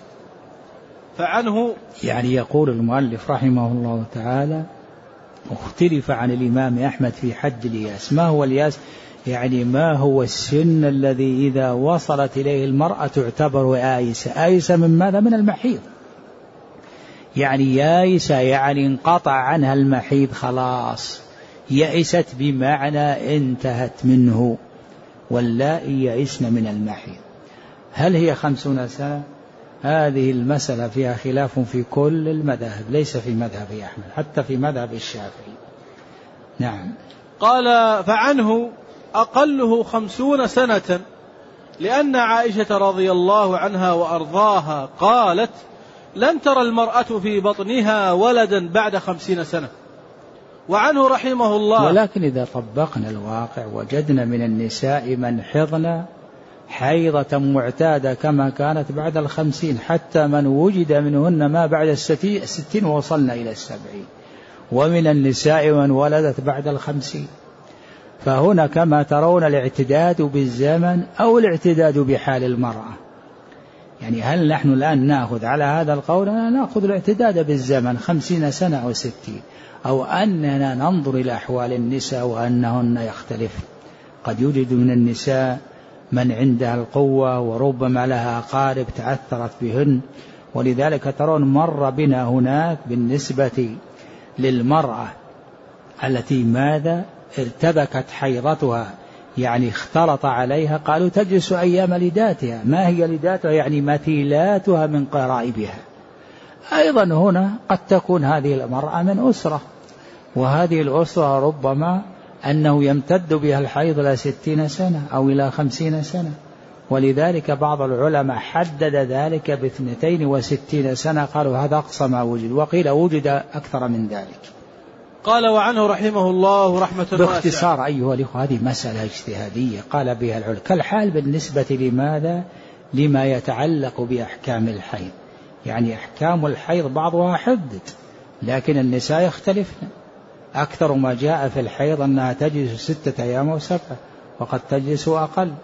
فعنه، يعني يقول المؤلف رحمه الله تعالى: اختلف عن الإمام أحمد في حد الإياس. ما هو الإياس؟ يعني ما هو السن الذي إذا وصلت إليه المرأة تعتبر آيسة؟ آيسة من ماذا؟ من المحيض. يعني يائسة يعني انقطع عنها المحيض خلاص، يئست بمعنى انتهت منه. واللائي يئسن من المحيض، هل هي 50 سنة؟ هذه المسألة فيها خلاف في كل المذاهب، ليس في مذهب أحمد، حتى في مذهب الشافعي. نعم. قال: فعنه أقله 50 سنة، لأن عائشة رضي الله عنها وأرضاها قالت: لن ترى المرأة في بطنها ولدا بعد 50 سنة. وعنه رحمه الله: ولكن إذا طبقنا الواقع وجدنا من النساء من حضن حيضة معتادة كما كانت بعد 50، حتى من وجد منهن ما بعد 60 ووصلنا إلى 70، ومن النساء من ولدت بعد 50. فهنا كما ترون الاعتداد بالزمن أو الاعتداد بحال المرأة. يعني هل نحن الآن نأخذ على هذا القول؟ نأخذ الاعتداد بالزمن 50 سنة أو 60، أو أننا ننظر إلى أحوال النساء وأنهن يختلف. قد يوجد من النساء من عندها القوة وربما لها أقارب تعثرت بهن، ولذلك ترون مر بنا هناك بالنسبة للمرأة التي ماذا ارتبكت حيضتها، يعني اختلط عليها، قالوا تجلس أيام لداتها. ما هي لداتها؟ يعني مثيلاتها من قرائبها. أيضا هنا قد تكون هذه المرأة من أسرة، وهذه الأسرة ربما أنه يمتد بها الحيض إلى 60 سنة أو إلى 50 سنة، ولذلك بعض العلماء حدد ذلك ب62 سنة، قالوا هذا أقصى ما وجد، وقيل وجد أكثر من ذلك. قال: وعنه رحمه الله رحمة واسعة. باختصار أيها الأخوة، هذه مسألة اجتهادية قال بها العلماء، كالحال بالنسبة لماذا؟ لما يتعلق بأحكام الحيض. يعني أحكام الحيض بعضها حدد، لكن النساء يختلفن. أكثر ما جاء في الحيض أنها تجلس 6 أيام و7، وقد تجلس أقل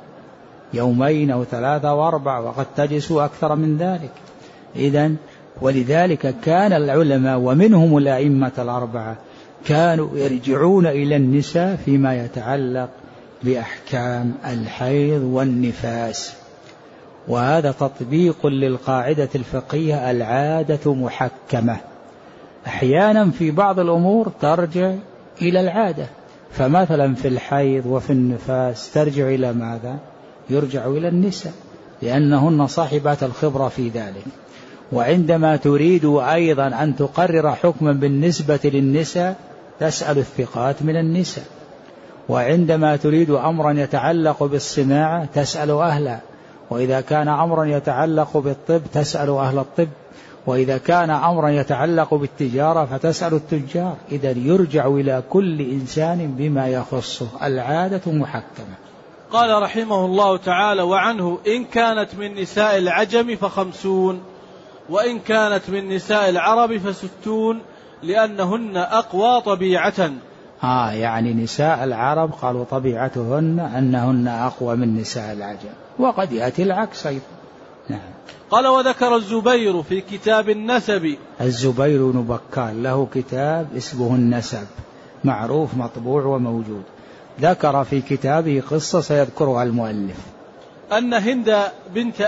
2 أو 3 و4، وقد تجلس أكثر من ذلك. إذن ولذلك كان العلماء ومنهم الأئمة 4 كانوا يرجعون إلى النساء فيما يتعلق بأحكام الحيض والنفاس. وهذا تطبيق للقاعدة الفقهية: العادة محكمة. أحيانا في بعض الأمور ترجع إلى العادة، فمثلا في الحيض وفي النفاس ترجع إلى ماذا؟ يرجع إلى النساء، لأنهن صاحبات الخبرة في ذلك. وعندما تريد أيضا أن تقرر حكما بالنسبة للنساء تسأل الثقات من النساء، وعندما تريد أمرا يتعلق بالصناعة تسأل أهلها، وإذا كان أمرا يتعلق بالطب تسأل أهل الطب، وإذا كان أمرا يتعلق بالتجارة فتسأل التجار. إذا يرجع إلى كل إنسان بما يخصه، العادة محكمة. قال رحمه الله تعالى: وعنه: إن كانت من نساء العجم ف50، وإن كانت من نساء العرب ف60، لأنهن أقوى طبيعة. يعني نساء العرب قالوا طبيعتهن أنهن أقوى من نساء العجم، وقد يأتي العكس أيضا. نعم. قال وذكر الزبير في كتاب النسب. الزبير بن بكار له كتاب اسمه النسب، معروف مطبوع وموجود. ذكر في كتابه قصة سيذكرها المؤلف، أن هند بنت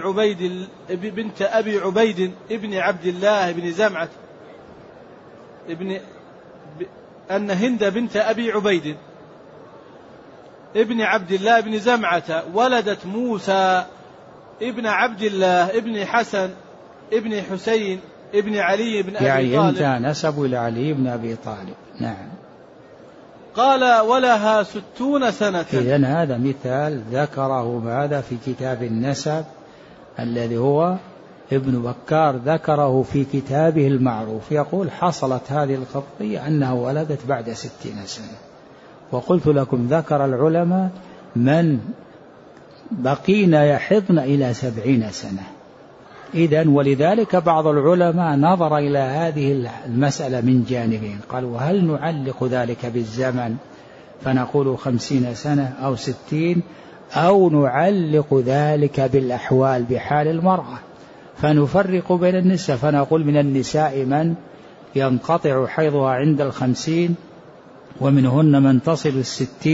أبي عبيد ابن عبد الله بن زمعة أن هند بنت أبي عبيد ابن عبد الله بن زمعة ولدت موسى ابن عبد الله ابن حسن ابن حسين ابن علي بن أبي طالب، يعني انت نسب إلى علي بن أبي طالب. نعم. قال ولها 60 سنة. إذن هذا مثال ذكره هذا في كتاب النسب الذي هو ابن بكار ذكره في كتابه المعروف. يقول حصلت هذه القضية أنها ولدت بعد 60 سنة. وقلت لكم ذكر العلماء من بقين يحضن إلى 70 سنة. إذن ولذلك بعض العلماء نظر إلى هذه المسألة من جانبين، قالوا هل نعلق ذلك بالزمن فنقول 50 سنة أو 60، أو نعلق ذلك بالأحوال بحال المرأة فنفرق بين النساء فنقول من النساء من ينقطع حيضها عند 50، ومنهن من تصل 60،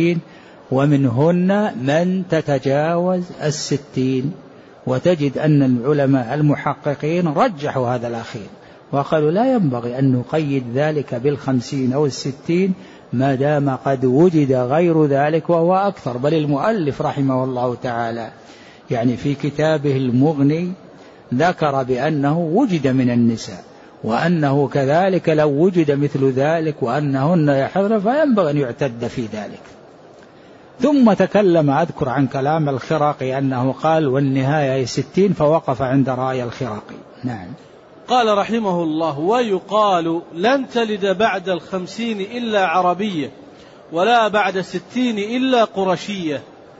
ومنهن من تتجاوز 60. وتجد أن العلماء المحققين رجحوا هذا الأخير وقالوا لا ينبغي أن نقيد ذلك 50 أو 60 ما دام قد وجد غير ذلك وهو أكثر. بل المؤلف رحمه الله تعالى يعني في كتابه المغني ذكر بأنه وجد من النساء، وأنه كذلك لو وجد مثل ذلك وأنهن يحضن فينبغي أن يعتد في ذلك. ثم تكلم أذكر عن كلام الخراقي أنه قال والنهاية 60 فوقف عند رأي الخراقي. نعم. قال رحمه الله ويقال لن تلد بعد 50 إلا عربية ولا بعد 60 إلا قرشية.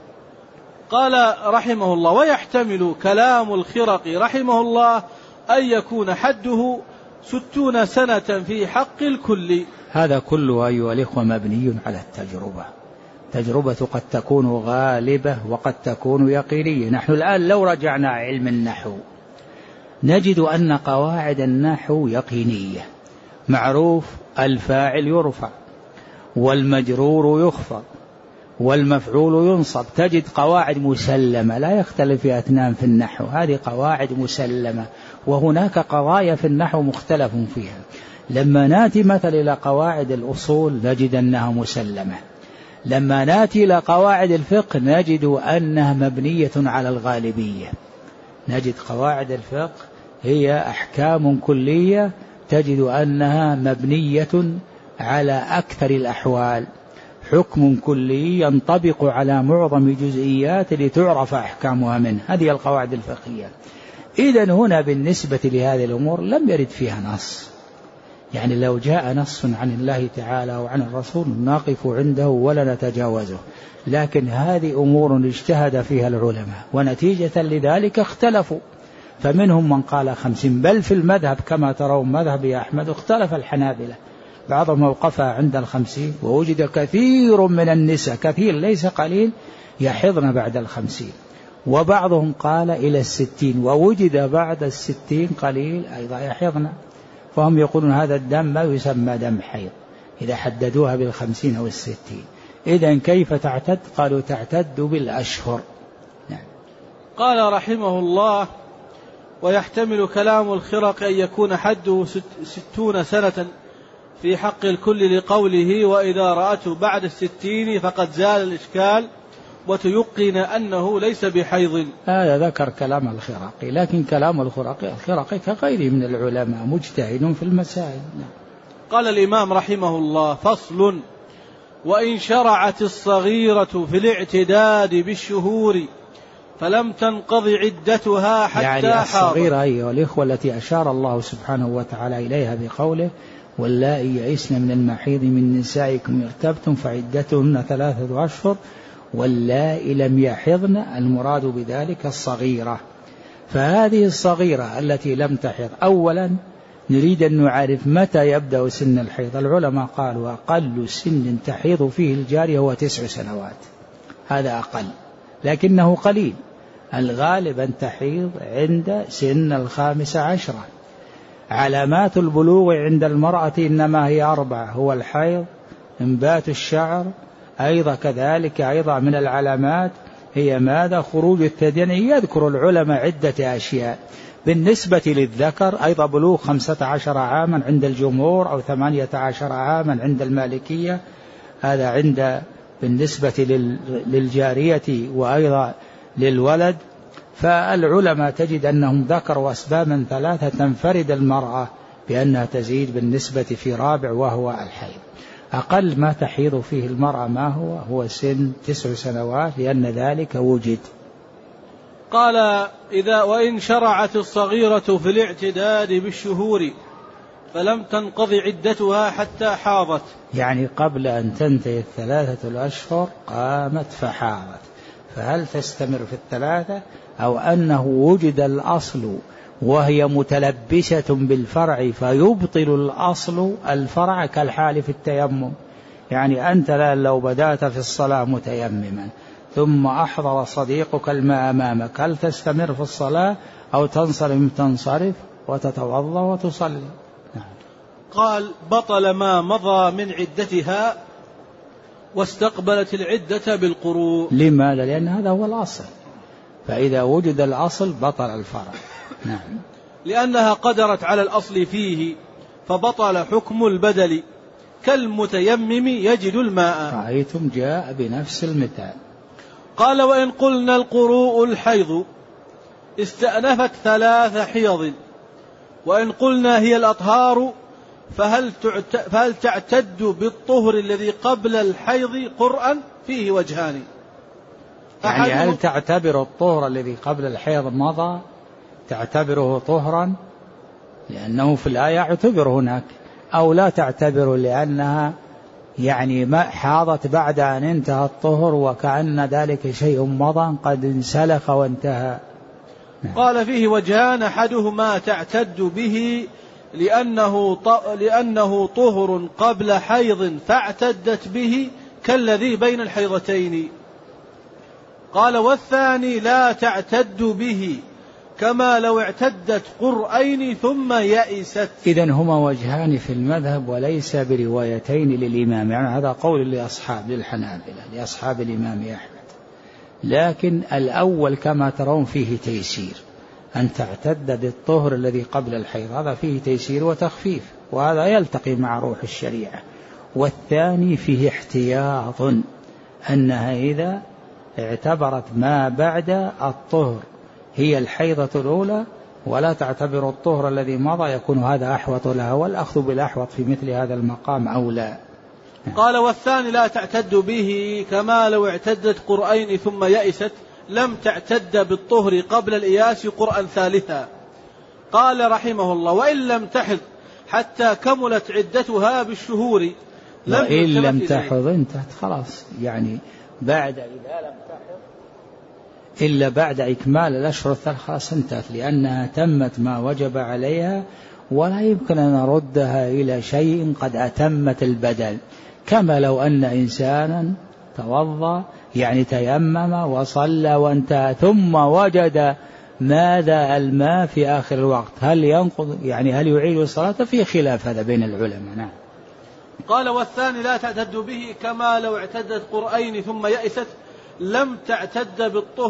قال رحمه الله ويحتمل كلام الخرقي رحمه الله أن يكون حده 60 سنة في حق الكل. هذا كله أيها الإخوة مبني على التجربة قد تكون غالبة وقد تكون يقينية. نحن الآن لو رجعنا علم النحو نجد أن قواعد النحو يقينية. معروف الفاعل يرفع والمجرور يخفض والمفعول ينصب. تجد قواعد مسلمة لا يختلف فيها اثنان في النحو، هذه قواعد مسلمة. وهناك قضايا في النحو مختلف فيها. لما نأتي مثلا إلى قواعد الأصول نجد أنها مسلمة. لما نأتي إلى قواعد الفقه نجد أنها مبنية على الغالبية. نجد قواعد الفقه هي أحكام كلية تجد أنها مبنية على أكثر الأحوال، حكم كلي ينطبق على معظم جزئيات لتعرف أحكامها منه. هذه القواعد الفقهية. إذن هنا بالنسبة لهذه الأمور لم يرد فيها نص، يعني لو جاء نص عن الله تعالى وعن الرسول نقف عنده ولا نتجاوزه، لكن هذه أمور اجتهد فيها العلماء ونتيجة لذلك اختلفوا، فمنهم من قال 50، بل في المذهب كما ترون مذهب أحمد اختلف الحنابلة، بعضهم وقفها عند 50 ووجد كثير من النساء كثير ليس قليل يحضن بعد 50، وبعضهم قال إلى 60 ووجد بعد 60 قليل أيضا يحضن. فهم يقولون هذا الدم ما يسمى دم حيض إذا حددوها 50 أو 60. إذن كيف تعتد؟ قالوا تعتد بالأشهر. نعم. قال رحمه الله ويحتمل كلام الخرق أن يكون حده 60 سنة في حق الكل لقوله وإذا رأته بعد 60 فقد زال الإشكال وتيقن أنه ليس بحيض. هذا ذكر كلام الخراقي، لكن كلام الخراقي كغيره من العلماء مجتهد في المسائل. قال الإمام رحمه الله فصل وإن شرعت الصغيرة في الاعتداد بالشهور فلم تنقض عدتها حتى يعني الصغيرة أيها الإخوة التي أشار الله سبحانه وتعالى إليها بقوله واللائي يئسن من المحيض من نسائكم ارتبتم فعدتهن 3 أشهر واللائي لم يحضن، المراد بذلك الصغيرة. فهذه الصغيرة التي لم تحض أولا نريد أن نعرف متى يبدأ سن الحيض. العلماء قالوا أقل سن تحيض فيه الجارية هو 9 سنوات، هذا أقل لكنه قليل. الغالب أن تحيض عند سن 15. علامات البلوغ عند المرأة إنما هي 4: هو الحيض، انبات الشعر، أيضا كذلك أيضا من العلامات هي ماذا؟ خروج الثديين. يذكر العلماء عدة أشياء. بالنسبة للذكر أيضا بلوغ 15 عاما عند الجمهور، أو 18 عاما عند المالكية. هذا عند بالنسبة للجارية وأيضا للولد. فالعلماء تجد أنهم ذكروا أسبابا 3 تنفرد المرأة بأنها تزيد بالنسبة في رابع، وهو الحيض. أقل ما تحيض فيه المرأة ما هو سن 9 سنوات، لأن ذلك وجد. قال: وإن شرعت الصغيرة في الاعتداد بالشهور فلم تنقض عدتها حتى حاضت، يعني قبل أن تنتهي 3 أشهر قامت فحاضت، فهل تستمر في 3، أو أنه وجد الأصل وهي متلبسة بالفرع فيبطل الأصل الفرع، كالحال في التيمم؟ يعني أنت لو بدأت في الصلاة متيمما ثم أحضر صديقك الماء أمامك، هل تستمر في الصلاة أو تنصرف وتتوضأ وتصلي؟ قال: بطل ما مضى من عدتها واستقبلت العدة بالقروء. لماذا؟ لأن هذا هو الأصل، فإذا وجد الأصل بطل الفرع. نعم. لأنها قدرت على الأصل فيه فبطل حكم البدل، كالمتيمم يجد الماء. رأيتم جاء بنفس المثال. قال: وإن قلنا القروء الحيض استأنفت 3 حيض، وإن قلنا هي الأطهار فهل تعتد بالطهر الذي قبل الحيض قرءا؟ فيه وجهان. يعني هل تعتبر الطهر الذي قبل الحيض مضى تعتبره طهرا لأنه في الآية اعتبر هناك، أو لا تعتبر لأنها يعني ما حاضت بعد أن انتهى الطهر وكأن ذلك شيء مضى قد انسلخ وانتهى؟ قال: فيه وجهان، أحدهما تعتد به لأنه طهر قبل حيض فاعتدت به كالذي بين الحيضتين. قال: والثاني لا تعتد به كما لو اعتدت قرئين ثم يئست. إذن هما وجهان في المذهب وليس بروايتين للإمام، يعني هذا قول للحنابلة لأصحاب الإمام أحمد. لكن الأول كما ترون فيه تيسير، أن تعتد بالطهر الذي قبل الحيض، هذا فيه تيسير وتخفيف، وهذا يلتقي مع روح الشريعة. والثاني فيه احتياط، أنها إذا اعتبرت ما بعد الطهر هي الحيضة الأولى ولا تعتبر الطهر الذي مضى، يكون هذا أحوط لها، والأخذ بالأحوط في مثل هذا المقام أولى. قال: والثاني لا تعتد به كما لو اعتدت قرئين ثم يئست، لم تعتد بالطهر قبل الإياس قرئا ثالثا. قال رحمه الله: وإن لم تحض حتى كملت عدتها بالشهور وإن لم تحض انتهت خلاص، يعني بعد إذا لم تحض إلا بعد إكمال الأشهر الثلاث خلاص انتهت، لأنها تمت ما وجب عليها، ولا يمكن أن نردها إلى شيء قد أتمت البدل. كما لو أن إنسانا توضأ يعني تيمم وصلى وانتهى ثم وجد ماذا الماء في آخر الوقت، هل ينقض يعني هل يعيد الصلاة؟ في خلاف هذا بين العلماء. نعم. قال: والثاني لا تعتد به كما لو اعتدت قرئين ثم يئست، لم تعتد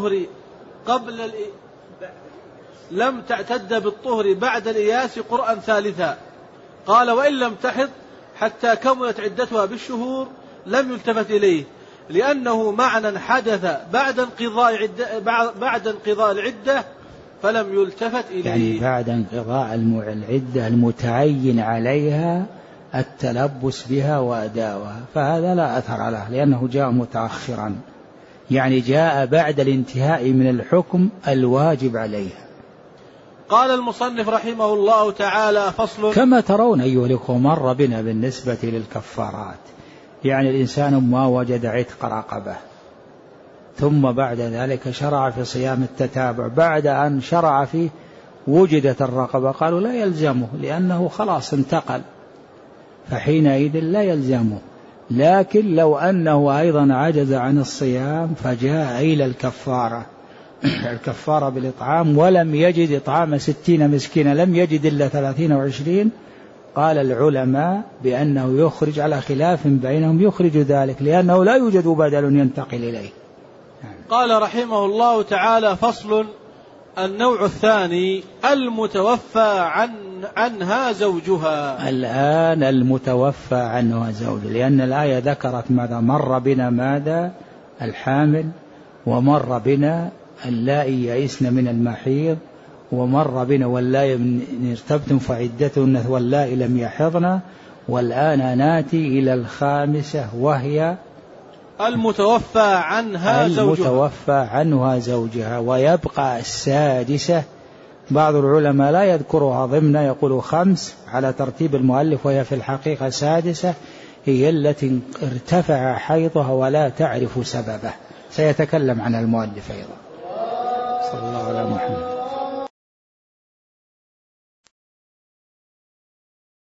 بالطهر بعد الإياس قرئا ثالثا. قال: وإن لم تحض حتى كملت عدتها بالشهور لم يلتفت إليه، لأنه معنى حدث بعد انقضاء العدة فلم يلتفت إليه، يعني بعد انقضاء العدة المتعين عليها التلبس بها وأداؤها، فهذا لا أثر له لأنه جاء متأخرا، يعني جاء بعد الانتهاء من الحكم الواجب عليها. قال المصنف رحمه الله تعالى: فصل. كما ترون أيها الأخوة مر بنا بالنسبة للكفارات، يعني الإنسان ما وجد عتق رقبة ثم بعد ذلك شرع في صيام التتابع، بعد أن شرع فيه وجدت الرقبة، قالوا لا يلزمه لأنه خلاص انتقل، فحينئذ لا يلزمه. لكن لو أنه أيضا عجز عن الصيام فجاء إلى الكفارة الكفارة بالإطعام ولم يجد إطعام 60 مسكينا، لم يجد إلا 30 و20، قال العلماء بأنه يخرج على خلاف بينهم، يخرج ذلك لأنه لا يوجد بدل ينتقل إليه. قال رحمه الله تعالى: فصل: النوع الثاني المتوفى عنها زوجها. الآن المتوفى عنها زوجها، لأن الآية ذكرت ماذا؟ مر بنا ماذا؟ الحامل، ومر بنا اللائي يئسن من المحيض، ومر بنا واللائي إن ارتبتم فعدتهن واللائي لم يحضن، والآن ناتي إلى الخامسة وهي المتوفى عنها زوجها. ويبقى السادسة، بعض العلماء لا يذكرها ضمن، يقول 5 على ترتيب المؤلف، وهي في الحقيقة سادسة، هي التي ارتفع حيضها ولا تعرف سببه، سيتكلم عن المؤلف أيضا. صلى الله على محمد.